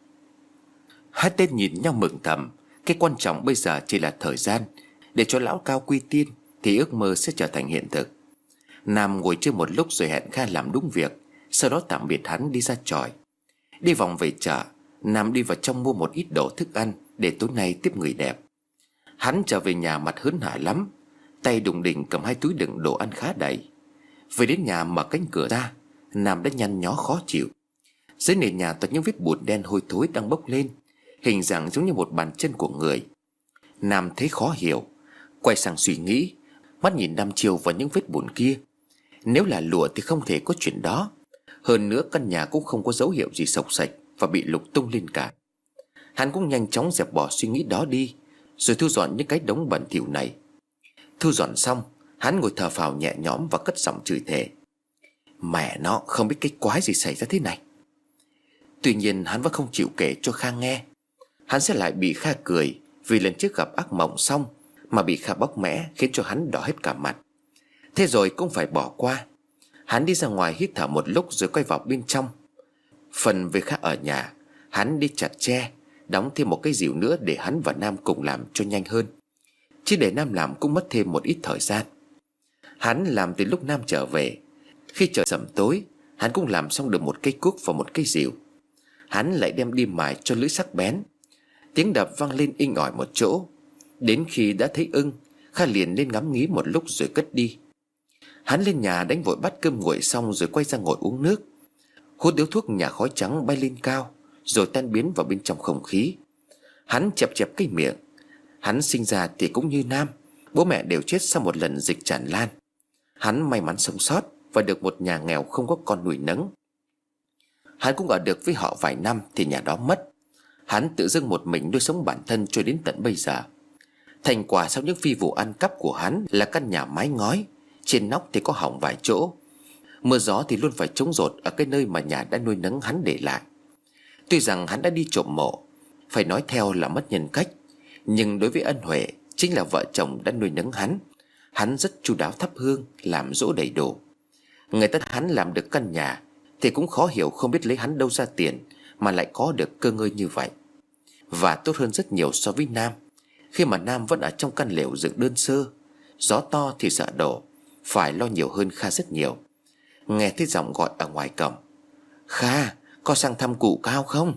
Hai tên nhìn nhau mừng thầm. Cái quan trọng bây giờ chỉ là thời gian. Để cho lão Cao quy tiên thì ước mơ sẽ trở thành hiện thực. Nam ngồi chơi một lúc rồi hẹn Kha làm đúng việc. Sau đó tạm biệt hắn đi ra chòi. Đi vòng về chợ, Nam đi vào trong mua một ít đồ thức ăn để tối nay tiếp người đẹp. Hắn trở về nhà mặt hớn hở lắm. Tay đùng đỉnh cầm 2 túi đựng đồ ăn khá đầy. Về đến nhà mở cánh cửa ra, Nam đã nhăn nhó khó chịu. Dưới nền nhà toàn những vết bùn đen hôi thối đang bốc lên, hình dạng giống như một bàn chân của người. Nam thấy khó hiểu, quay sang suy nghĩ, mắt nhìn đăm chiêu vào những vết bùn kia. Nếu là lụa thì không thể có chuyện đó. Hơn nữa căn nhà cũng không có dấu hiệu gì xộc xệch và bị lục tung lên cả. Hắn cũng nhanh chóng dẹp bỏ suy nghĩ đó đi, rồi thu dọn những cái đống bẩn thỉu này. Thu dọn xong, hắn ngồi thở phào nhẹ nhõm và cất giọng chửi thề: Mẹ nó, không biết cái quái gì xảy ra thế này. Tuy nhiên hắn vẫn không chịu kể cho Kha nghe. Hắn sẽ lại bị Kha cười vì lần trước gặp ác mộng xong mà bị Kha bóc mẽ khiến cho hắn đỏ hết cả mặt. Thế rồi cũng phải bỏ qua. Hắn đi ra ngoài hít thở một lúc rồi quay vào bên trong. Phần về Kha ở nhà, hắn đi chặt tre, đóng thêm một cái dìu nữa để hắn và Nam cùng làm cho nhanh hơn. Chứ để Nam làm cũng mất thêm một ít thời gian. Hắn làm từ lúc Nam trở về. Khi trời sẩm tối, hắn cũng làm xong được một cây cuốc và một cây dìu. Hắn lại đem đi mài cho lưỡi sắc bén. Tiếng đập vang lên inh ỏi một chỗ. Đến khi đã thấy ưng, Kha liền lên ngắm nghí một lúc rồi cất đi. Hắn lên nhà đánh vội bát cơm nguội xong rồi quay ra ngồi uống nước. Hút điếu thuốc nhà khói trắng bay lên cao rồi tan biến vào bên trong không khí. Hắn chẹp chẹp cái miệng. Hắn sinh ra thì cũng như Nam, bố mẹ đều chết sau một lần dịch tràn lan. Hắn may mắn sống sót và được một nhà nghèo không có con nuôi nấng. Hắn cũng ở được với họ vài năm thì nhà đó mất. Hắn tự dưng một mình nuôi sống bản thân cho đến tận bây giờ. Thành quả sau những phi vụ ăn cắp của hắn là căn nhà mái ngói, trên nóc thì có hỏng vài chỗ. Mưa gió thì luôn phải chống rột ở cái nơi mà nhà đã nuôi nấng hắn để lại. Tuy rằng hắn đã đi trộm mộ, phải nói theo là mất nhân cách, nhưng đối với Ân Huệ, chính là vợ chồng đã nuôi nấng hắn rất chu đáo thắp hương, làm dỗ đầy đủ. Người ta hắn làm được căn nhà thì cũng khó hiểu không biết lấy hắn đâu ra tiền mà lại có được cơ ngơi như vậy. Và tốt hơn rất nhiều so với Nam, khi mà Nam vẫn ở trong căn lều dựng đơn sơ, gió to thì sợ đổ, phải lo nhiều hơn Kha rất nhiều. Nghe thấy giọng gọi ở ngoài cổng: Kha, có sang thăm cụ Cao không?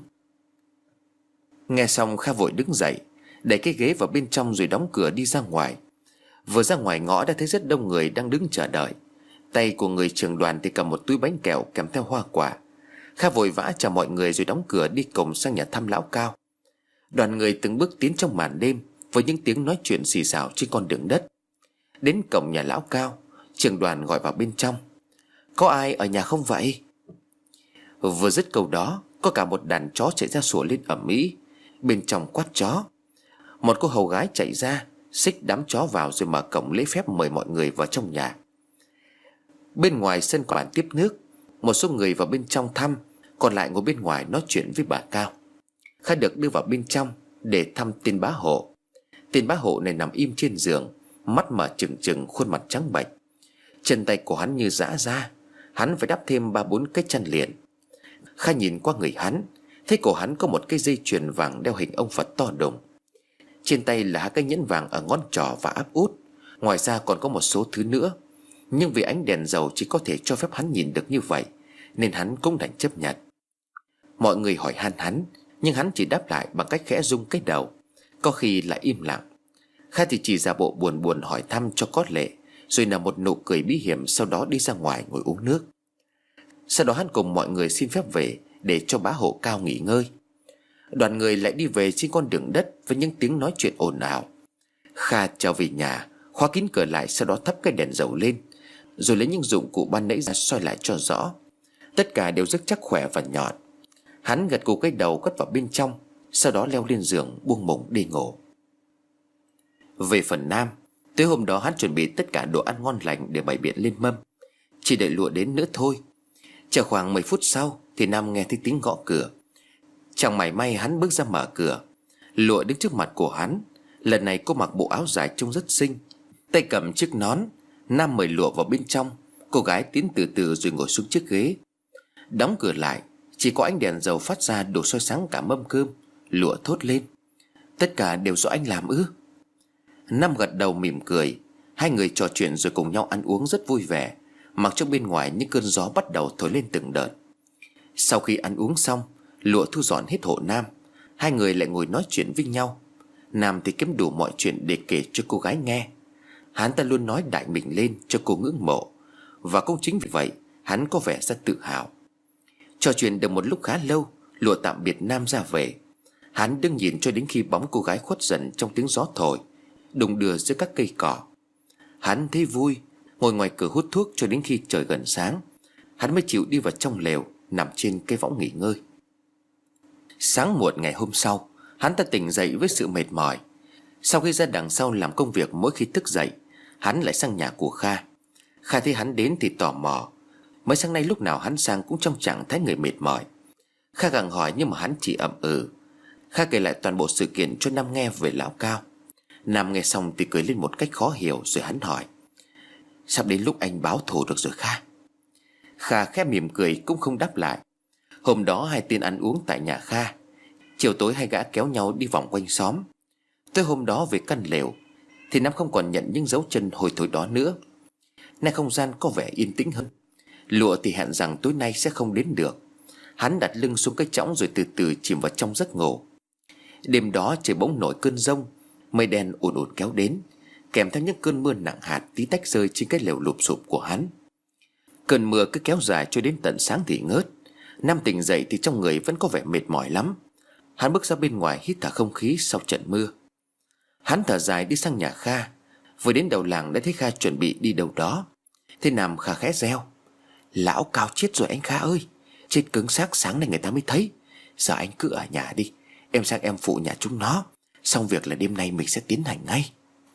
Nghe xong Kha vội đứng dậy, đẩy cái ghế vào bên trong rồi đóng cửa đi ra ngoài. Vừa ra ngoài ngõ đã thấy rất đông người đang đứng chờ đợi. Tay của người trưởng đoàn thì cầm một túi bánh kẹo kèm theo hoa quả. Kha vội vã chào mọi người rồi đóng cửa đi cùng sang nhà thăm lão Cao. Đoàn người từng bước tiến trong màn đêm với những tiếng nói chuyện xì xào trên con đường đất. Đến cổng nhà lão Cao, trưởng đoàn gọi vào bên trong: Có ai ở nhà không vậy? Vừa dứt câu đó, có cả một đàn chó chạy ra sủa lên ầm ĩ. Bên trong quát chó. Một cô hầu gái chạy ra, xích đám chó vào rồi mở cổng lễ phép mời mọi người vào trong nhà. Bên ngoài sân có bàn tiếp nước. Một số người vào bên trong thăm, còn lại ngồi bên ngoài nói chuyện với bà Cao. Kha được đưa vào bên trong để thăm tên bá hộ. Tên bá hộ này nằm im trên giường, mắt mở trừng trừng, khuôn mặt trắng bệch. Chân tay của hắn như giã ra, hắn phải đắp thêm 3-4 cái chăn liền. Kha nhìn qua người hắn, thấy cổ hắn có một cái dây chuyền vàng đeo hình ông Phật to đùng. Trên tay là 2 cái nhẫn vàng ở ngón trỏ và áp út. Ngoài ra còn có một số thứ nữa, nhưng vì ánh đèn dầu chỉ có thể cho phép hắn nhìn được như vậy, nên hắn cũng đành chấp nhận. Mọi người hỏi han hắn, nhưng hắn chỉ đáp lại bằng cách khẽ rung cái đầu, có khi lại im lặng. Kha thì chỉ giả bộ buồn buồn hỏi thăm cho có lệ, rồi nở một nụ cười bí hiểm, sau đó đi ra ngoài ngồi uống nước. Sau đó hắn cùng mọi người xin phép về để cho bá hộ Cao nghỉ ngơi. Đoàn người lại đi về trên con đường đất với những tiếng nói chuyện ồn ào. Kha trở về nhà, khóa kín cửa lại, sau đó thắp cái đèn dầu lên, rồi lấy những dụng cụ ban nãy ra soi lại cho rõ. Tất cả đều rất chắc khỏe và nhọn. Hắn gật gù cái đầu cất vào bên trong, sau đó leo lên giường buông mùng đi ngủ. Về phần Nam, tối hôm đó hắn chuẩn bị tất cả đồ ăn ngon lành để bày biện lên mâm, chỉ đợi lụa đến nữa thôi. Chờ khoảng 10 phút sau thì Nam nghe thấy tiếng gõ cửa. Chẳng mảy may hắn bước ra mở cửa. Lụa đứng trước mặt của hắn. Lần này cô mặc bộ áo dài trông rất xinh, tay cầm chiếc nón. Nam mời Lụa vào bên trong. Cô gái tiến từ từ rồi ngồi xuống chiếc ghế. Đóng cửa lại, chỉ có ánh đèn dầu phát ra đủ soi sáng cả mâm cơm. Lụa thốt lên: Tất cả đều do anh làm ư? Nam gật đầu mỉm cười. Hai người trò chuyện rồi cùng nhau ăn uống rất vui vẻ, mặc cho bên ngoài những cơn gió bắt đầu thổi lên từng đợt. Sau khi ăn uống xong, Lụa thu dọn hết hộ Nam. Hai người lại ngồi nói chuyện với nhau. Nam thì kiếm đủ mọi chuyện để kể cho cô gái nghe. Hắn ta luôn nói đại mình lên cho cô ngưỡng mộ, và cũng chính vì vậy hắn có vẻ rất tự hào. Trò chuyện được một lúc khá lâu, Lụa tạm biệt Nam ra về. Hắn đứng nhìn cho đến khi bóng cô gái khuất dần trong tiếng gió thổi đùng đưa giữa các cây cỏ. Hắn thấy vui, ngồi ngoài cửa hút thuốc cho đến khi trời gần sáng. Hắn mới chịu đi vào trong lều, nằm trên cái võng nghỉ ngơi. Sáng muộn ngày hôm sau, hắn ta tỉnh dậy với sự mệt mỏi. Sau khi ra đằng sau làm công việc, mỗi khi thức dậy hắn lại sang nhà của Kha. Kha thấy hắn đến thì tò mò. Mới sáng nay lúc nào hắn sang cũng trong trạng thái người mệt mỏi. Kha gặng hỏi nhưng mà hắn chỉ ậm ừ. Kha kể lại toàn bộ sự kiện cho Nam nghe về lão Cao. Nam nghe xong thì cười lên một cách khó hiểu, rồi hắn hỏi: sắp đến lúc anh báo thù được rồi Kha? Kha khẽ mỉm cười cũng không đáp lại. Hôm đó hai tên ăn uống tại nhà Kha. Chiều tối hai gã kéo nhau đi vòng quanh xóm. Tới hôm đó về căn lều thì Nam không còn nhận những dấu chân hồi thối đó nữa. Nay không gian có vẻ yên tĩnh hơn. Lụa thì hẹn rằng tối nay sẽ không đến được. Hắn đặt lưng xuống cái chõng rồi từ từ chìm vào trong giấc ngủ. Đêm đó trời bỗng nổi cơn giông. Mây đen ùn ùn kéo đến, kèm theo những cơn mưa nặng hạt tí tách rơi trên cái lều lụp xụp của hắn. Cơn mưa cứ kéo dài cho đến tận sáng thì ngớt. Nam tỉnh dậy thì trong người vẫn có vẻ mệt mỏi lắm. Hắn bước ra bên ngoài hít thở không khí sau trận mưa. Hắn thở dài đi sang nhà Kha. Vừa đến đầu làng đã thấy Kha chuẩn bị đi đâu đó. Thế Nam Kha khẽ reo: lão Cao chết rồi anh Kha ơi. Chết cứng xác, sáng nay người ta mới thấy. Giờ anh cứ ở nhà đi, em sang em phụ nhà chúng nó. Xong việc là đêm nay mình sẽ tiến hành ngay.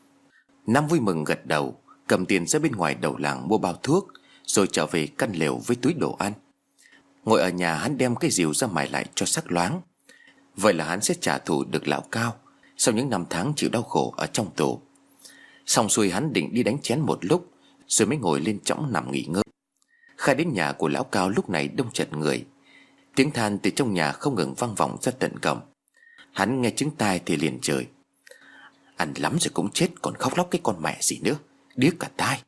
Nam vui mừng gật đầu, cầm tiền ra bên ngoài đầu làng mua bao thuốc, rồi trở về căn lều với túi đồ ăn. Ngồi ở nhà hắn đem cái rìu ra mài lại cho sắc loáng. Vậy là hắn sẽ trả thù được lão Cao sau những năm tháng chịu đau khổ ở trong tù. Xong xuôi hắn định đi đánh chén một lúc, rồi mới ngồi lên chõng nằm nghỉ ngơi. Kha đến nhà của lão Cao lúc này đông chật người. Tiếng than từ trong nhà không ngừng vang vọng ra tận cổng. Hắn nghe chứng tai thì liền chửi: ăn lắm rồi cũng chết, còn khóc lóc cái con mẹ gì nữa, điếc cả tai.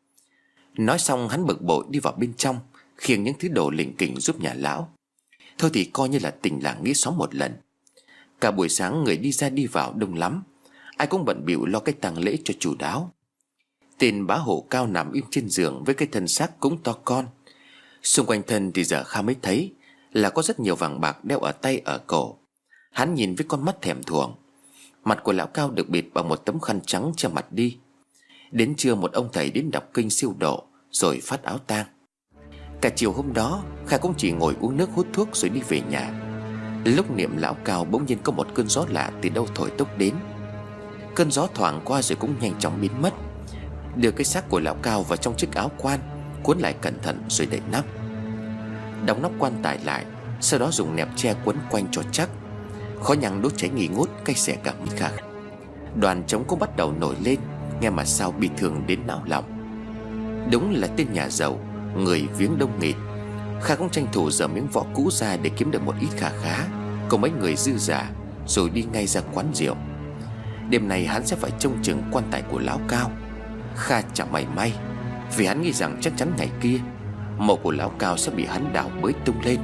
Nói xong hắn bực bội đi vào bên trong, khiêng những thứ đồ lỉnh kỉnh giúp nhà lão. Thôi thì coi như là tình làng nghĩa xóm một lần. Cả buổi sáng người đi ra đi vào đông lắm. Ai cũng bận bịu lo cái tang lễ cho chu đáo. Tên bá hổ Cao nằm im trên giường với cái thân xác cũng to con. Xung quanh thân thì giờ Kha mới thấy là có rất nhiều vàng bạc đeo ở tay ở cổ. Hắn nhìn với con mắt thèm thuồng. Mặt của lão Cao được bịt bằng một tấm khăn trắng che mặt đi. Đến trưa một ông thầy đến đọc kinh siêu độ, rồi phát áo tang. Cả chiều hôm đó Kha cũng chỉ ngồi uống nước hút thuốc rồi đi về nhà. Lúc niệm lão Cao bỗng nhiên có một cơn gió lạ từ đâu thổi tốc đến. Cơn gió thoảng qua rồi cũng nhanh chóng biến mất, đưa cái xác của lão Cao vào trong chiếc áo quan, cuốn lại cẩn thận rồi đậy nắp. Đóng nắp quan tài lại, sau đó dùng nẹp tre quấn quanh cho chắc. Khói nhang đốt cháy nghi ngút, cay xẻ cả mũi Kha. Đoàn trống cũng bắt đầu nổi lên, nghe mà sao bị thương đến não lòng. Đúng là tên nhà giàu, người viếng đông nghịt. Kha cũng tranh thủ giở miếng võ cũ ra để kiếm được một ít khá khá, cùng mấy người dư giả, rồi đi ngay ra quán rượu. Đêm này hắn sẽ phải trông chừng quan tài của lão Cao. Kha chẳng mảy may, vì hắn nghĩ rằng chắc chắn ngày kia mộ của lão Cao sẽ bị hắn đào bới tung lên.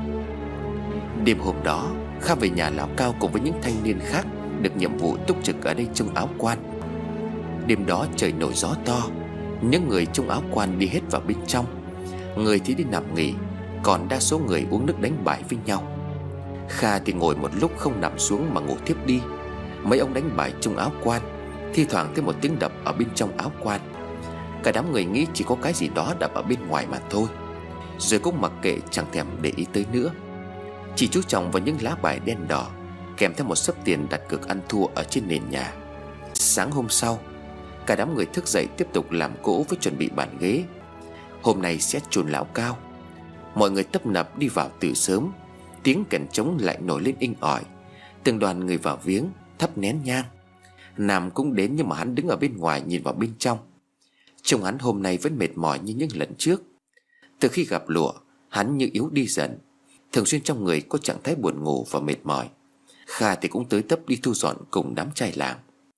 Đêm hôm đó Kha về nhà lão Cao cùng với những thanh niên khác được nhiệm vụ túc trực ở đây trông áo quan. Đêm đó trời nổi gió to, những người trông áo quan đi hết vào bên trong. Người thì đi nằm nghỉ, còn đa số người uống nước đánh bài với nhau. Kha thì ngồi một lúc không nằm xuống mà ngủ thiếp đi. Mấy ông đánh bài trông áo quan, thi thoảng thấy một tiếng đập ở bên trong áo quan. Cả đám người nghĩ chỉ có cái gì đó đập ở bên ngoài mà thôi, rồi cũng mặc kệ chẳng thèm để ý tới nữa, chỉ chú trọng vào những lá bài đen đỏ kèm theo một xấp tiền đặt cược ăn thua ở trên nền nhà. Sáng hôm sau, cả đám người thức dậy tiếp tục làm cỗ với chuẩn bị bàn ghế. Hôm nay sẽ chôn lão Cao. Mọi người tấp nập đi vào từ sớm. Tiếng kèn trống lại nổi lên inh ỏi. Từng đoàn người vào viếng, thắp nén nhang. Nam cũng đến nhưng mà hắn đứng ở bên ngoài nhìn vào bên trong. Trông hắn hôm nay vẫn mệt mỏi như những lần trước. Từ khi gặp Lụa, hắn như yếu đi dần, thường xuyên trong người có trạng thái buồn ngủ và mệt mỏi. Kha thì cũng tới tấp đi thu dọn cùng đám trai làng.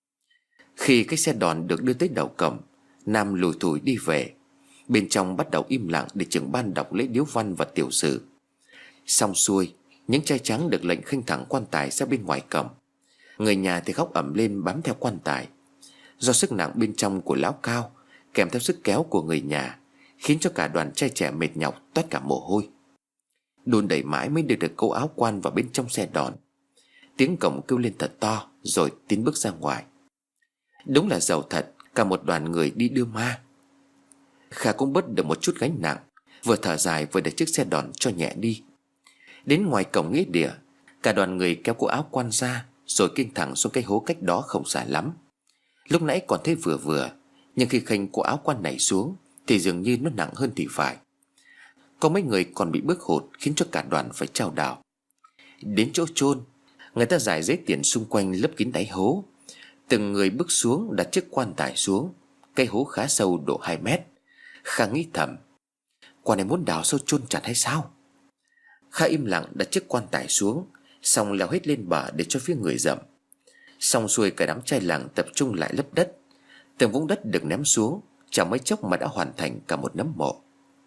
Khi cái xe đòn được đưa tới đầu cổng, Nam lùi thủi đi về. Bên trong bắt đầu im lặng để trưởng ban đọc lễ điếu văn và tiểu sử. Xong xuôi, những trai trắng được lệnh khênh thẳng quan tài ra bên ngoài cổng. Người nhà thì khóc ầm lên bám theo quan tài. Do sức nặng bên trong của lão Cao kèm theo sức kéo của người nhà khiến cho cả đoàn trai trẻ mệt nhọc toát cả mồ hôi. Đôn đẩy mãi mới đưa được cô áo quan vào bên trong xe đòn. Tiếng cổng kêu lên thật to, rồi tiến bước ra ngoài. Đúng là giàu thật, cả một đoàn người đi đưa ma. Kha cũng bớt được một chút gánh nặng, vừa thở dài vừa để chiếc xe đòn cho nhẹ đi. Đến ngoài cổng nghĩa địa, cả đoàn người kéo cô áo quan ra, rồi kinh thẳng xuống cái hố cách đó không xa lắm. Lúc nãy còn thấy vừa vừa, nhưng khi khênh cô áo quan này xuống thì dường như nó nặng hơn thì phải. Có mấy người còn bị bước hụt, khiến cho cả đoàn phải chao đảo. Đến chỗ chôn, người ta rải giấy tiền xung quanh lấp kín đáy hố. Từng người bước xuống đặt chiếc quan tài xuống. Cái hố khá sâu độ 2 mét. Kha nghĩ thầm, quan này muốn đào sâu chôn chặt hay sao? Kha im lặng đặt chiếc quan tài xuống, xong leo hết lên bờ để cho phía người dậm. Xong xuôi cả đám trai làng tập trung lại lấp đất. Từng vũng đất được ném xuống, chẳng mấy chốc mà đã hoàn thành cả một nấm mộ.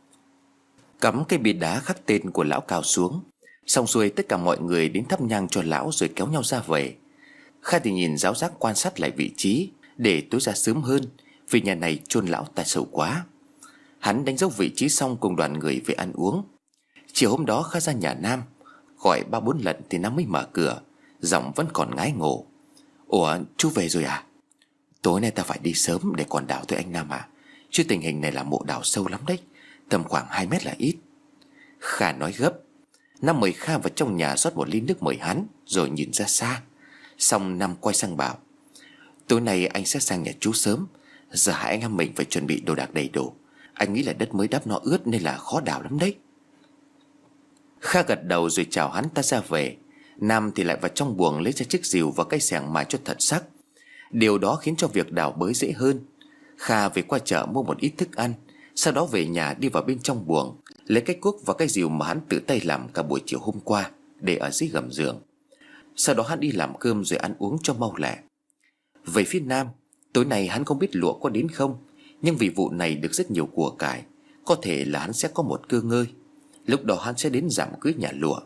Cắm cái bia đá khắc tên của lão Cao xuống. Xong xuôi tất cả mọi người đến thắp nhang cho lão rồi kéo nhau ra về. Kha thì nhìn giáo giác quan sát lại vị trí để tối ra sớm hơn, vì nhà này chôn lão tài xấu quá. Hắn đánh dấu vị trí xong cùng đoàn người về ăn uống. Chiều hôm đó Kha ra nhà Nam, gọi 3-4 lần thì Nam mới mở cửa, giọng vẫn còn ngái ngủ. Ủa, chú về rồi à? Tối nay ta phải đi sớm để còn đào thôi anh Nam à. Chứ tình hình này là mộ đào sâu lắm đấy, tầm khoảng 2 mét là ít. Kha nói gấp. Nam mời Kha vào trong nhà rót một ly nước mời hắn, rồi nhìn ra xa. Xong Nam quay sang bảo, tối nay anh sẽ sang nhà chú sớm. Giờ hai anh em mình phải chuẩn bị đồ đạc đầy đủ. Anh nghĩ là đất mới đắp nó ướt nên là khó đào lắm đấy. Kha gật đầu rồi chào hắn ta ra về. Nam thì lại vào trong buồng lấy ra chiếc rìu và cây xẻng mài cho thật sắc. Điều đó khiến cho việc đào bới dễ hơn. Kha về qua chợ mua một ít thức ăn, sau đó về nhà đi vào bên trong buồng, lấy cái cuốc và cái rìu mà hắn tự tay làm cả buổi chiều hôm qua để ở dưới gầm giường. Sau đó hắn đi làm cơm rồi ăn uống cho mau lẹ. Về phía Nam, tối nay hắn không biết lụa có đến không, nhưng vì vụ này được rất nhiều của cải, có thể là hắn sẽ có một cơ ngơi. Lúc đó hắn sẽ đến giảm cưới nhà lụa.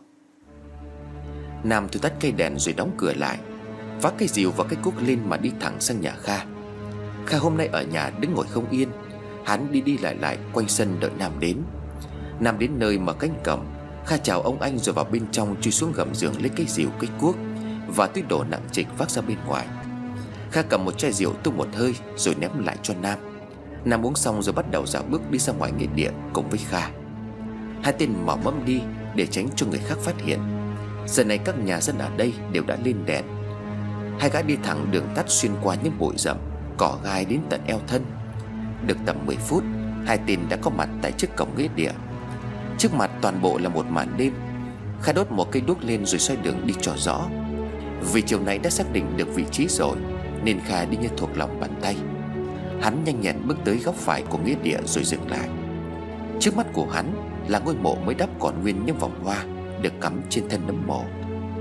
Nam thu tắt cây đèn rồi đóng cửa lại, vác cái rìu và cái cuốc lên mà đi thẳng sang nhà Kha. Kha hôm nay ở nhà đứng ngồi không yên. Hắn đi đi lại quanh sân đợi Nam đến. Nam đến nơi mở cánh cổng, Kha chào ông anh rồi vào bên trong chui xuống gầm giường lấy cái rìu cái cuốc và túi đồ nặng trịch vác ra bên ngoài. Kha cầm một chai rượu tung một hơi rồi ném lại cho Nam. Nam uống xong rồi bắt đầu dạo bước đi ra ngoài nghĩa địa cùng với Kha. Hai tên mò mẫm đi để tránh cho người khác phát hiện. Giờ này các nhà dân ở đây đều đã lên đèn. Hai gã đi thẳng đường tắt xuyên qua những bụi rậm, cỏ gai đến tận eo thân. Được tầm 10 phút, hai tên đã có mặt tại trước cổng nghĩa địa. Trước mặt toàn bộ là một màn đêm. Kha đốt một cây đuốc lên rồi xoay đường đi cho rõ. Vì chiều nay đã xác định được vị trí rồi nên Kha đi như thuộc lòng bàn tay. Hắn nhanh nhẹn bước tới góc phải của nghĩa địa rồi dừng lại. Trước mắt của hắn là ngôi mộ mới đắp còn nguyên những vòng hoa được cắm trên thân nấm mộ.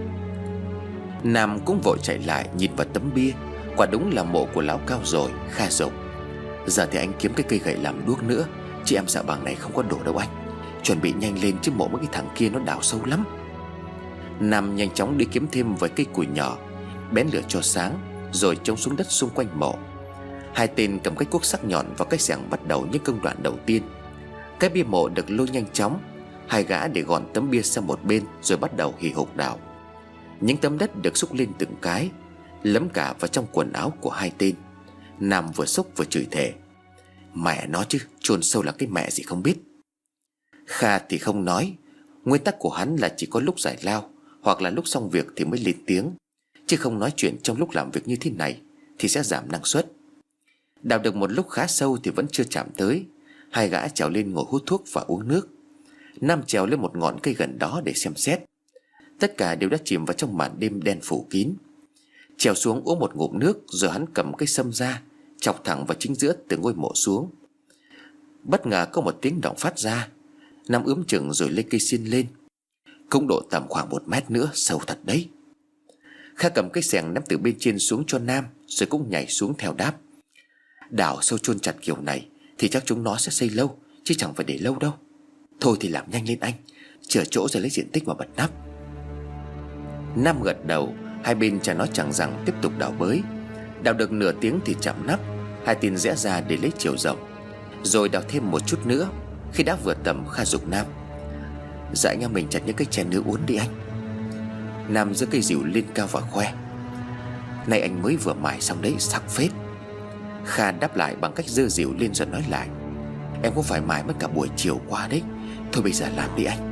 Nam cũng vội chạy lại nhìn vào tấm bia. Quả đúng là mộ của lão Cao rồi. Kha dục, giờ thì anh kiếm cái cây gậy làm đuốc nữa, chị em sợ bằng này không có đổ đâu anh. Chuẩn bị nhanh lên chứ mộ mấy cái thằng kia nó đào sâu lắm. Nam nhanh chóng đi kiếm thêm vài cây củi nhỏ, bén lửa cho sáng rồi chống xuống đất xung quanh mộ. Hai tên cầm cái cuốc sắc nhọn và cái xẻng bắt đầu những công đoạn đầu tiên. Cái bia mộ được lôi nhanh chóng. Hai gã để gọn tấm bia sang một bên rồi bắt đầu hì hục đào. Những tấm đất được xúc lên từng cái, lấm cả vào trong quần áo của hai tên. Nam vừa xúc vừa chửi thề, mẹ nó chứ, chôn sâu là cái mẹ gì không biết. Kha thì không nói. Nguyên tắc của hắn là chỉ có lúc giải lao hoặc là lúc xong việc thì mới lên tiếng, chứ không nói chuyện trong lúc làm việc như thế này thì sẽ giảm năng suất. Đào được một lúc khá sâu thì vẫn chưa chạm tới. Hai gã trèo lên ngồi hút thuốc và uống nước. Nam trèo lên một ngọn cây gần đó để xem xét. Tất cả đều đã chìm vào trong màn đêm đen phủ kín. Trèo xuống uống một ngụm nước rồi hắn cầm cây sâm ra, chọc thẳng vào chính giữa từ ngôi mộ xuống. Bất ngờ có một tiếng động phát ra. Nam ướm chừng rồi lấy cây xiên lên. Cũng độ tầm khoảng 1 mét nữa, sâu thật đấy. Kha cầm cây xẻng ném từ bên trên xuống cho Nam rồi cũng nhảy xuống theo đáp. Đào sâu chôn chặt kiểu này thì chắc chúng nó sẽ xây lâu, chứ chẳng phải để lâu đâu. Thôi thì làm nhanh lên anh, chừa chỗ rồi lấy diện tích mà bật nắp. Nam gật đầu. Hai bên chẳng nói chẳng rằng tiếp tục đào bới. Đào được nửa tiếng thì chạm nắp. Hai tên rẽ ra để lấy chiều rộng, rồi đào thêm một chút nữa. Khi đã vừa tầm, Kha giục Nam, Dạ anh em mình chặt những cái chén nữa uống đi anh. Nam giơ cây rìu lên cao và khoe: Này anh mới vừa mài xong đấy, sắc phết. Kha đáp lại bằng cách giơ rìu lên rồi nói lại: Em cũng phải mài mất cả buổi chiều qua đấy. Thôi bây giờ làm đi anh.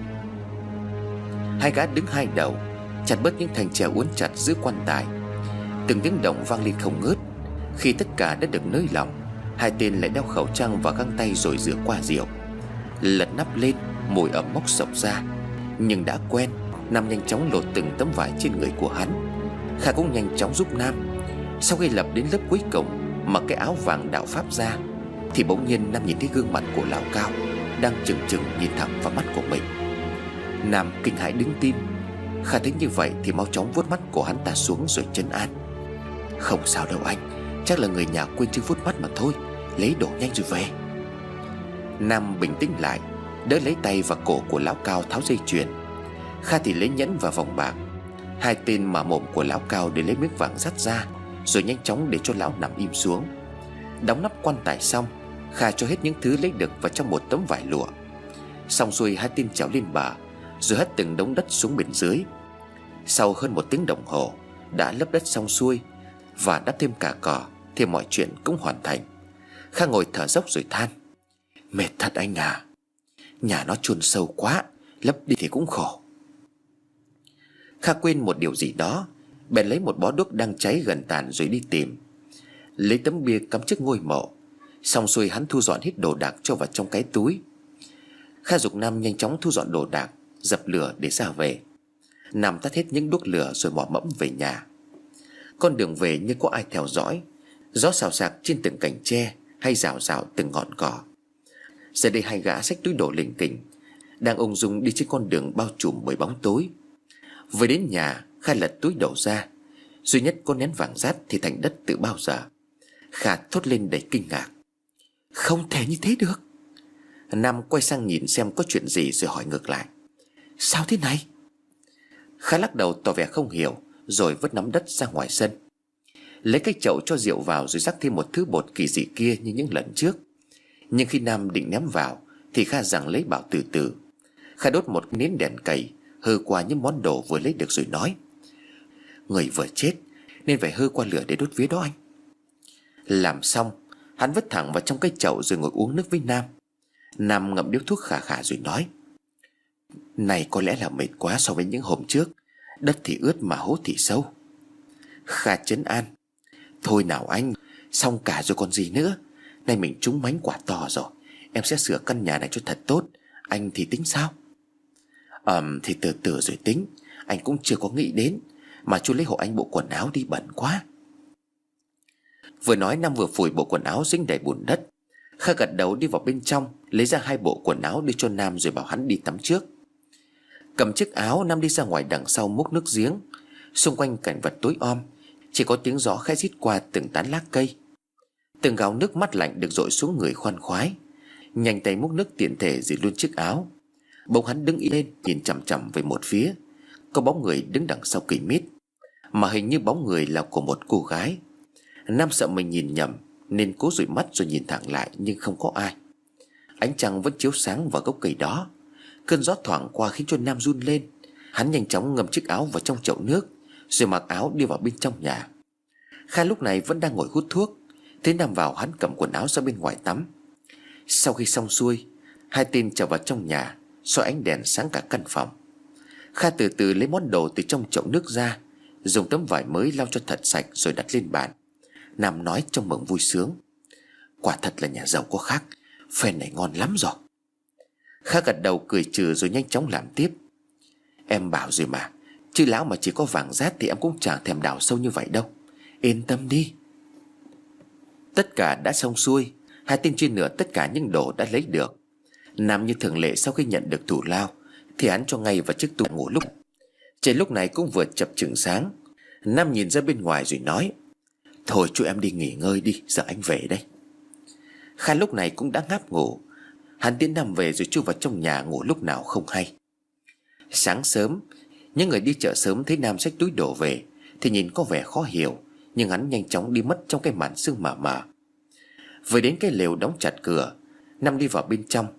Hai gã đứng hai đầu chặt bớt những thành chè uốn chặt giữa quan tài. Từng tiếng động vang lên không ngớt. Khi tất cả đã được nới lỏng, hai tên lại đeo khẩu trang và găng tay rồi rửa qua rìu. Lật nắp lên, mùi ẩm mốc xộc ra. Nhưng đã quen, Nam nhanh chóng lột từng tấm vải trên người của hắn. Kha cũng nhanh chóng giúp Nam. Sau khi lập đến lớp cuối cùng, mặc cái áo vàng đạo pháp ra, thì bỗng nhiên Nam nhìn thấy gương mặt của lão Cao đang chừng chừng nhìn thẳng vào mắt của mình. Nam kinh hãi đứng tim. Kha thấy như vậy thì mau chóng vuốt mắt của hắn ta xuống rồi trấn an: Không sao đâu anh, chắc là người nhà quên chưa vuốt mắt mà thôi. Lấy đồ nhanh rồi về. Nam bình tĩnh lại, đỡ lấy tay và cổ của lão Cao tháo dây chuyền. Kha thì lấy nhẫn và vòng bạc. Hai tên mà mồm của lão Cao để lấy miếng vàng dắt ra, rồi nhanh chóng để cho lão nằm im xuống. Đóng nắp quan tài xong, Kha cho hết những thứ lấy được vào trong một tấm vải lụa. Xong xuôi, hai tên trèo lên bờ rồi hất từng đống đất xuống bên dưới. Sau hơn 1 tiếng đồng hồ đã lấp đất xong xuôi và đắp thêm cả cỏ thì mọi chuyện cũng hoàn thành. Kha ngồi thở dốc rồi than: Mệt thật anh à. Nhà nó chôn sâu quá, lấp đi thì cũng khổ. Kha quên một điều gì đó, bèn lấy một bó đuốc đang cháy gần tàn rồi đi tìm. Lấy tấm bia cắm trước ngôi mộ. Xong xuôi hắn thu dọn hết đồ đạc cho vào trong cái túi. Kha giục Nam nhanh chóng thu dọn đồ đạc, dập lửa để ra về. Nam tắt hết những đuốc lửa rồi mò mẫm về nhà. Con đường về như có ai theo dõi. Gió xào xạc trên từng cành tre hay rào rào từng ngọn cỏ. Giờ đây hai gã xách túi đồ lỉnh kỉnh đang ung dung đi trên con đường bao trùm bởi bóng tối. Vừa đến nhà, Kha lật túi đồ ra. Duy nhất có nén vàng rát thì thành đất từ bao giờ. Kha thốt lên đầy kinh ngạc: Không thể như thế được. Nam quay sang nhìn xem có chuyện gì rồi hỏi ngược lại: Sao thế này? Kha lắc đầu tỏ vẻ không hiểu, rồi vứt nắm đất ra ngoài sân. Lấy cái chậu cho rượu vào rồi rắc thêm một thứ bột kỳ dị kia như những lần trước. Nhưng khi Nam định ném vào thì Kha giằng lấy bảo từ từ. Kha đốt một nến đèn cầy, hơ qua những món đồ vừa lấy được rồi nói: Người vừa chết nên phải hơ qua lửa để đốt vía đó anh. Làm xong, hắn vứt thẳng vào trong cái chậu rồi ngồi uống nước với Nam. Nam ngậm điếu thuốc khà khà rồi nói: Này có lẽ là mệt quá so với những hôm trước. Đất thì ướt mà hố thì sâu. Kha trấn an: Thôi nào anh, xong cả rồi còn gì nữa. Nay mình trúng mánh quả to rồi. Em sẽ sửa căn nhà này cho thật tốt. Anh thì tính sao? Thì từ từ rồi tính. Anh cũng chưa có nghĩ đến. Mà chú lấy hộ anh bộ quần áo đi, bẩn quá. Vừa nói Nam vừa phủi bộ quần áo dính đầy bùn đất. Kha gật đầu đi vào bên trong, lấy ra 2 bộ quần áo đưa cho Nam rồi bảo hắn đi tắm trước. Cầm chiếc áo, Nam đi ra ngoài đằng sau múc nước giếng. Xung quanh cảnh vật tối om, chỉ có tiếng gió khẽ rít qua từng tán lá cây. Từng gáo nước mát lạnh được dội xuống người khoan khoái. Nhanh tay múc nước tiện thể rửa luôn chiếc áo. Bỗng hắn đứng lên nhìn chằm chằm về một phía. Có bóng người đứng đằng sau cây mít, mà hình như bóng người là của một cô gái. Nam sợ mình nhìn nhầm nên cố dụi mắt rồi nhìn thẳng lại, nhưng không có ai. Ánh trăng vẫn chiếu sáng vào gốc cây đó. Cơn gió thoảng qua khiến cho Nam run lên. Hắn nhanh chóng ngâm chiếc áo vào trong chậu nước rồi mặc áo đi vào bên trong nhà. Kha lúc này vẫn đang ngồi hút thuốc. Thấy Nam vào, hắn cầm quần áo ra bên ngoài tắm. Sau khi xong xuôi, hai tên trở vào trong nhà, soi ánh đèn sáng cả căn phòng. Kha từ từ lấy món đồ từ trong chậu nước ra, dùng tấm vải mới lau cho thật sạch rồi đặt lên bàn. Nam nói trong mừng vui sướng: Quả thật là nhà giàu có khác. Phen này ngon lắm rồi. Kha gật đầu cười trừ rồi nhanh chóng làm tiếp: Em bảo rồi mà, chứ lão mà chỉ có vàng rát thì em cũng chẳng thèm đào sâu như vậy đâu. Yên tâm đi. Tất cả đã xong xuôi. Hai tên chia nửa tất cả những đồ đã lấy được. Nam như thường lệ sau khi nhận được thù lao thì hắn cho ngay vào chiếc tủ ngủ lúc. Trời lúc này cũng vừa chập chừng sáng. Nam nhìn ra bên ngoài rồi nói: Thôi chú em đi nghỉ ngơi đi, giờ anh về đây. Kha lúc này cũng đã ngáp ngủ. Hắn tiến Nam về rồi chui vào trong nhà ngủ lúc nào không hay. Sáng sớm, những người đi chợ sớm thấy Nam xách túi đồ về thì nhìn có vẻ khó hiểu, nhưng hắn nhanh chóng đi mất trong cái màn sương mờ mờ. Vừa đến cái lều đóng chặt cửa, Nam đi vào bên trong.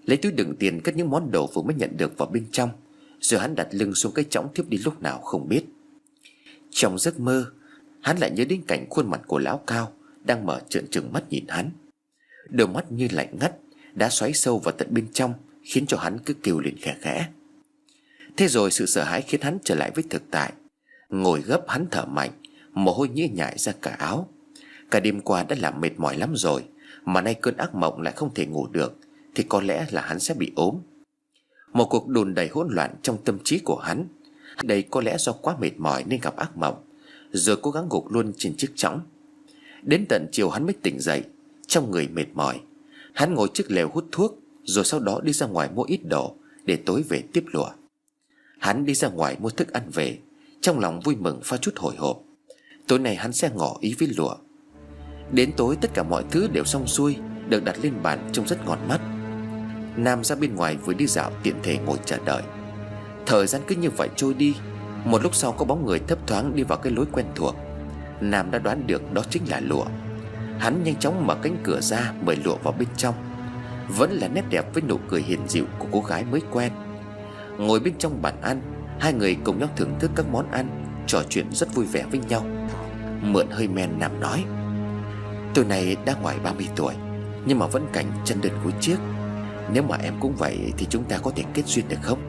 lấy túi đựng tiền cất những món đồ vừa mới nhận được vào bên trong. Rồi hắn đặt lưng xuống cái chõng thiếp đi lúc nào không biết. Trong giấc mơ, hắn lại nhớ đến cảnh khuôn mặt của lão Cao đang mở trợn trừng mắt nhìn hắn. Đôi mắt như lạnh ngắt đã xoáy sâu vào tận bên trong, khiến cho hắn cứ kêu lên khẽ khẽ. Thế rồi sự sợ hãi khiến hắn trở lại với thực tại. Ngồi gấp hắn thở mạnh, mồ hôi nhễ nhại ra cả áo. Cả đêm qua đã làm mệt mỏi lắm rồi, mà nay cơn ác mộng lại không thể ngủ được, thì có lẽ là hắn sẽ bị ốm. Một cuộc đồn đầy hỗn loạn trong tâm trí của hắn. Đây có lẽ do quá mệt mỏi nên gặp ác mộng, rồi cố gắng gục luôn trên chiếc chõng. Đến tận chiều hắn mới tỉnh dậy, trong người mệt mỏi. Hắn ngồi trước lều hút thuốc, rồi sau đó đi ra ngoài mua ít đồ để tối về tiếp lụa. Hắn đi ra ngoài mua thức ăn về, trong lòng vui mừng pha chút hồi hộp. Tối nay hắn sẽ ngỏ ý với lụa. Đến tối tất cả mọi thứ đều xong xuôi, được đặt lên bàn trông rất ngon mắt. Nam ra bên ngoài vừa đi dạo tiện thể ngồi chờ đợi. Thời gian cứ như vậy trôi đi. Một lúc sau có bóng người thấp thoáng đi vào cái lối quen thuộc. Nam đã đoán được đó chính là lụa. Hắn nhanh chóng mở cánh cửa ra mời lụa vào bên trong. Vẫn là nét đẹp với nụ cười hiền dịu của cô gái mới quen. Ngồi bên trong bàn ăn, hai người cùng nhau thưởng thức các món ăn, trò chuyện rất vui vẻ với nhau. Mượn hơi men, Nam nói: "Tôi này đã ngoài 30 tuổi, nhưng mà vẫn cảnh chân đơn gối chiếc. Nếu mà em cũng vậy thì chúng ta có thể kết duyên được không?"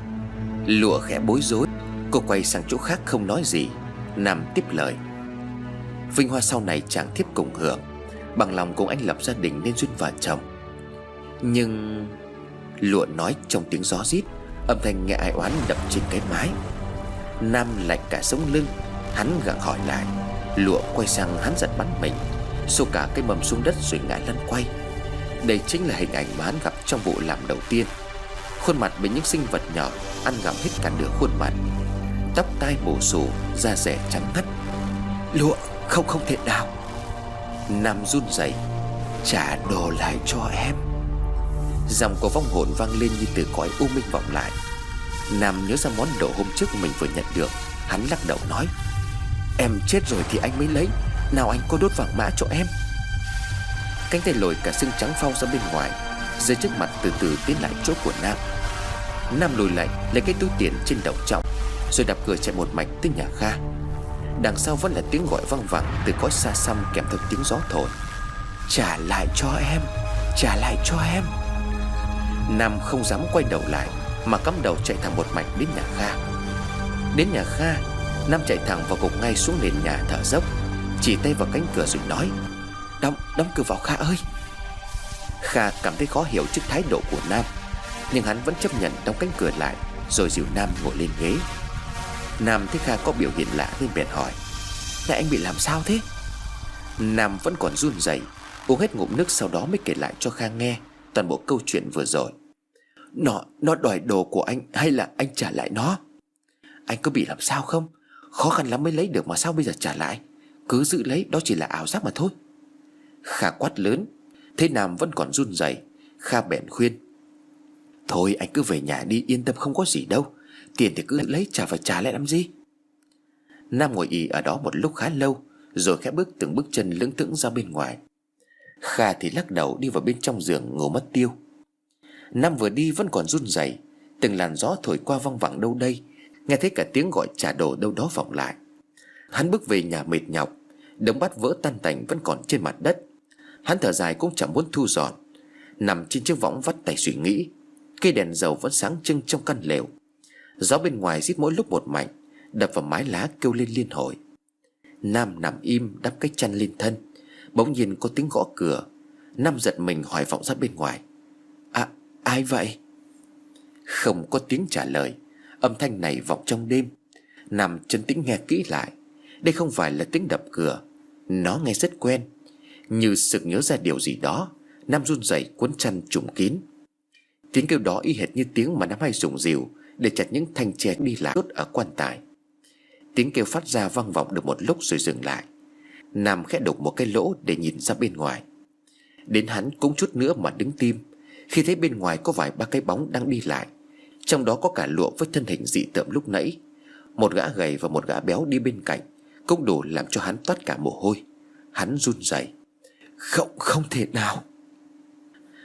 Lụa khẽ bối rối. Cô quay sang chỗ khác không nói gì. Nam tiếp lời: "Vinh hoa sau này chàng thiếp cùng hưởng, bằng lòng cùng anh lập gia đình nên duyên vợ chồng. Nhưng..." Lụa nói trong tiếng gió rít, âm thanh nghe ai oán đập trên cái mái. Nam lạnh cả sống lưng. Hắn gặng hỏi lại. Lụa quay sang hắn giật bắn mình, xô cả cái mâm xuống đất rồi ngã lăn quay. Đây chính là hình ảnh mà hắn gặp trong vụ làm đầu tiên. Khuôn mặt bị những sinh vật nhỏ ăn gặm hết cả nửa khuôn mặt. Tóc tai bù xù, da rẻ trắng ngắt. "Lụa, không thể nào." Nam run rẩy: "Trả đồ lại cho em." Dòng của vong hồn vang lên như từ cõi u minh vọng lại. Nam nhớ ra món đồ hôm trước mình vừa nhận được. Hắn lắc đầu nói: "Em chết rồi thì anh mới lấy. Nào anh có đốt vàng mã cho em." Cánh tay lồi cả xương trắng phau ra bên ngoài, dưới trước mặt từ từ tiến lại chỗ của Nam. Nam lùi lại lấy cái túi tiền trên đầu trọng, rồi đạp cửa chạy một mạch tới nhà Kha. Đằng sau vẫn là tiếng gọi văng vẳng từ cõi xa xăm kèm theo tiếng gió thổi: "Trả lại cho em, trả lại cho em." Nam không dám quay đầu lại, mà cắm đầu chạy thẳng một mạch đến nhà Kha. Đến nhà Kha, Nam chạy thẳng vào gục ngay xuống nền nhà thở dốc, chỉ tay vào cánh cửa rồi nói: Đóng cửa vào Kha ơi." Kha cảm thấy khó hiểu trước thái độ của Nam, nhưng hắn vẫn chấp nhận đóng cánh cửa lại, rồi dìu Nam ngồi lên ghế. Nam thấy Kha có biểu hiện lạ nên bèn hỏi: "Này anh bị làm sao thế?" Nam vẫn còn run rẩy, uống hết ngụm nước sau đó mới kể lại cho Kha nghe toàn bộ câu chuyện vừa rồi. Nó đòi đồ của anh, hay là anh trả lại nó?" "Anh có bị làm sao không? Khó khăn lắm mới lấy được mà sao bây giờ trả lại? Cứ giữ lấy, đó chỉ là ảo giác mà thôi." Kha quát lớn. Thế Nam vẫn còn run rẩy, Kha bèn khuyên: "Thôi anh cứ về nhà đi, yên tâm không có gì đâu. Tiền thì cứ lấy, chả phải trả lại làm gì." Nam ngồi ì ở đó một lúc khá lâu, rồi khẽ bước từng bước chân lững thững ra bên ngoài. Kha thì lắc đầu đi vào bên trong giường ngủ mất tiêu. Nam vừa đi vẫn còn run rẩy. Từng làn gió thổi qua văng vẳng đâu đây, nghe thấy cả tiếng gọi trả đồ đâu đó vọng lại. Hắn bước về nhà mệt nhọc. Đống bát vỡ tan tành vẫn còn trên mặt đất. Hắn thở dài cũng chẳng muốn thu dọn. Nằm trên chiếc võng vắt tay suy nghĩ. Cây đèn dầu vẫn sáng trưng trong căn lều. Gió bên ngoài rít mỗi lúc một mạnh, đập vào mái lá kêu lên liên hồi. Nam nằm im đắp cái chăn lên thân. Bỗng nhiên có tiếng gõ cửa. Nam giật mình hỏi vọng ra bên ngoài: Ai vậy?" Không có tiếng trả lời. Âm thanh này vọng trong đêm. Nam trấn tĩnh nghe kỹ lại. Đây không phải là tiếng đập cửa. Nó nghe rất quen. Như sực nhớ ra điều gì đó, Nam run rẩy cuốn chăn trùm kín. Tiếng kêu đó y hệt như tiếng mà Nam hay dùng rìu để chặt những thanh tre đi lại đốt ở quan tài. Tiếng kêu phát ra vang vọng được một lúc rồi dừng lại. Nam khẽ đục một cái lỗ để nhìn ra bên ngoài. Đến hắn cũng chút nữa mà đứng tim khi thấy bên ngoài có vài ba cái bóng đang đi lại. Trong đó có cả Lụa với thân hình dị tợm lúc nãy. Một gã gầy và một gã béo đi bên cạnh, cũng đủ làm cho hắn toát cả mồ hôi. Hắn run rẩy: Không thể nào."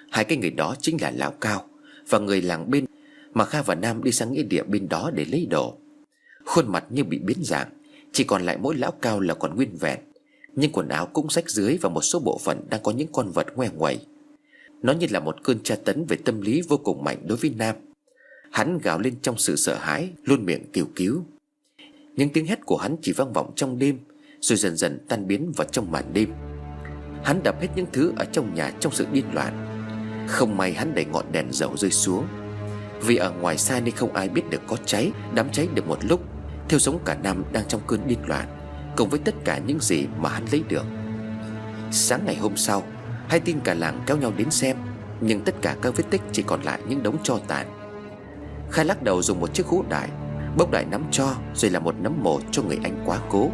Hai cái người đó chính là Lão Cao và người làng bên mà Kha và Nam đi sang nghĩa địa bên đó để lấy đồ. Khuôn mặt như bị biến dạng, chỉ còn lại mỗi Lão Cao là còn nguyên vẹn, nhưng quần áo cũng rách rưới và một số bộ phận đang có những con vật ngoe nguẩy. Nó như là một cơn tra tấn về tâm lý vô cùng mạnh đối với Nam. Hắn gào lên trong sự sợ hãi, luôn miệng kêu cứu. Những tiếng hét của hắn chỉ vang vọng trong đêm, rồi dần dần tan biến vào trong màn đêm. Hắn đập hết những thứ ở trong nhà trong sự điên loạn. Không may hắn đẩy ngọn đèn dầu rơi xuống. Vì ở ngoài xa nên không ai biết được có cháy. Đám cháy được một lúc thiêu sống cả Nam đang trong cơn điên loạn, cùng với tất cả những gì mà hắn lấy được. Sáng ngày hôm sau, hai tin cả làng kéo nhau đến xem, nhưng tất cả các vết tích chỉ còn lại những đống tro tàn. Kha lắc đầu dùng một chiếc hũ đại bốc đại nắm tro, rồi là một nấm mồ cho người anh quá cố.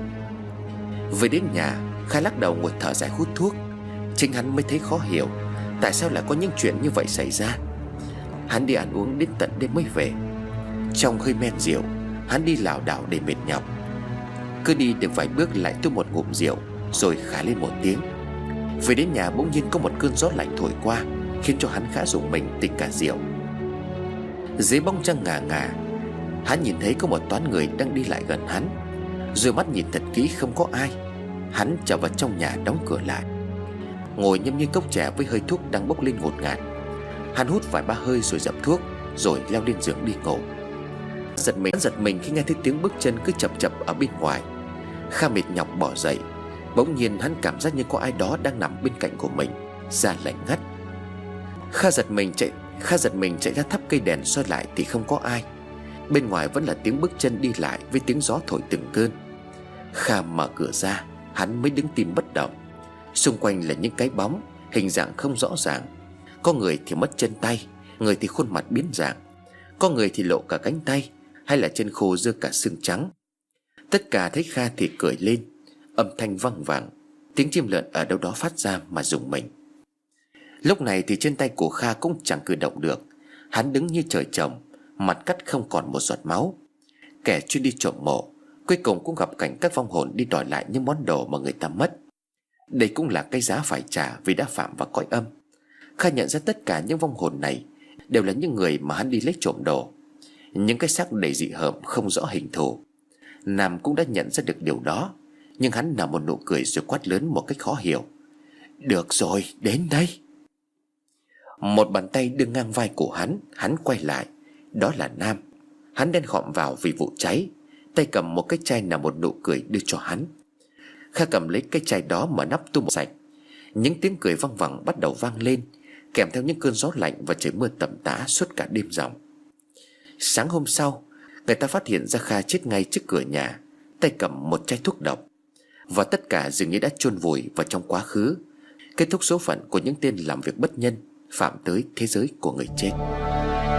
Về đến nhà, Kha lắc đầu ngồi thở dài hút thuốc. Chính hắn mới thấy khó hiểu tại sao lại có những chuyện như vậy xảy ra. Hắn đi ăn uống đến tận đêm mới về. Trong hơi men rượu, hắn đi lảo đảo để mệt nhọc. Cứ đi được vài bước lại tuôn một ngụm rượu, rồi khà lên một tiếng. Về đến nhà bỗng nhiên có một cơn gió lạnh thổi qua, khiến cho hắn khá rùng mình tỉnh cả rượu. Dưới bóng trăng ngà ngà, hắn nhìn thấy có một toán người đang đi lại gần hắn. Rồi mắt nhìn thật kỹ không có ai, hắn trở vào trong nhà đóng cửa lại, ngồi nhâm nhi cốc trà với hơi thuốc đang bốc lên ngột ngạt. Hắn hút vài ba hơi rồi dập thuốc, rồi leo lên giường đi ngủ. Giật mình khi nghe thấy tiếng bước chân cứ chập chập ở bên ngoài. Kha mệt nhọc bỏ dậy. Bỗng nhiên hắn cảm giác như có ai đó đang nằm bên cạnh của mình, da lạnh ngắt. Kha giật mình chạy ra thắp cây đèn soi lại thì không có ai. Bên ngoài vẫn là tiếng bước chân đi lại với tiếng gió thổi từng cơn. Kha mở cửa ra, hắn mới đứng tim bất động. Xung quanh là những cái bóng, hình dạng không rõ ràng. Có người thì mất chân tay, người thì khuôn mặt biến dạng, có người thì lộ cả cánh tay, hay là chân khô rơi cả xương trắng. Tất cả thấy Kha thì cười lên. Âm thanh văng vẳng, tiếng chim lợn ở đâu đó phát ra mà rùng mình. Lúc này thì trên tay của Kha cũng chẳng cử động được. Hắn đứng như trời trồng, mặt cắt không còn một giọt máu. Kẻ chuyên đi trộm mộ cuối cùng cũng gặp cảnh các vong hồn đi đòi lại những món đồ mà người ta mất. Đây cũng là cái giá phải trả vì đã phạm vào cõi âm. Kha nhận ra tất cả những vong hồn này đều là những người mà hắn đi lấy trộm đồ. Những cái xác đầy dị hợm không rõ hình thù. Nam cũng đã nhận ra được điều đó, nhưng hắn nở một nụ cười rồi quát lớn một cách khó hiểu: "Được rồi, đến đây." Một bàn tay đưa ngang vai của hắn quay lại. Đó là Nam. Hắn đen khọm vào vì vụ cháy, tay cầm một cái chai nở một nụ cười đưa cho hắn. Kha cầm lấy cái chai đó mở nắp tung sạch. Những tiếng cười văng vẳng bắt đầu vang lên, kèm theo những cơn gió lạnh và trời mưa tầm tã suốt cả đêm ròng. Sáng hôm sau, người ta phát hiện ra Kha chết ngay trước cửa nhà, tay cầm một chai thuốc độc. Và tất cả dường như đã chôn vùi vào trong quá khứ, kết thúc số phận của những tên làm việc bất nhân, phạm tới thế giới của người chết.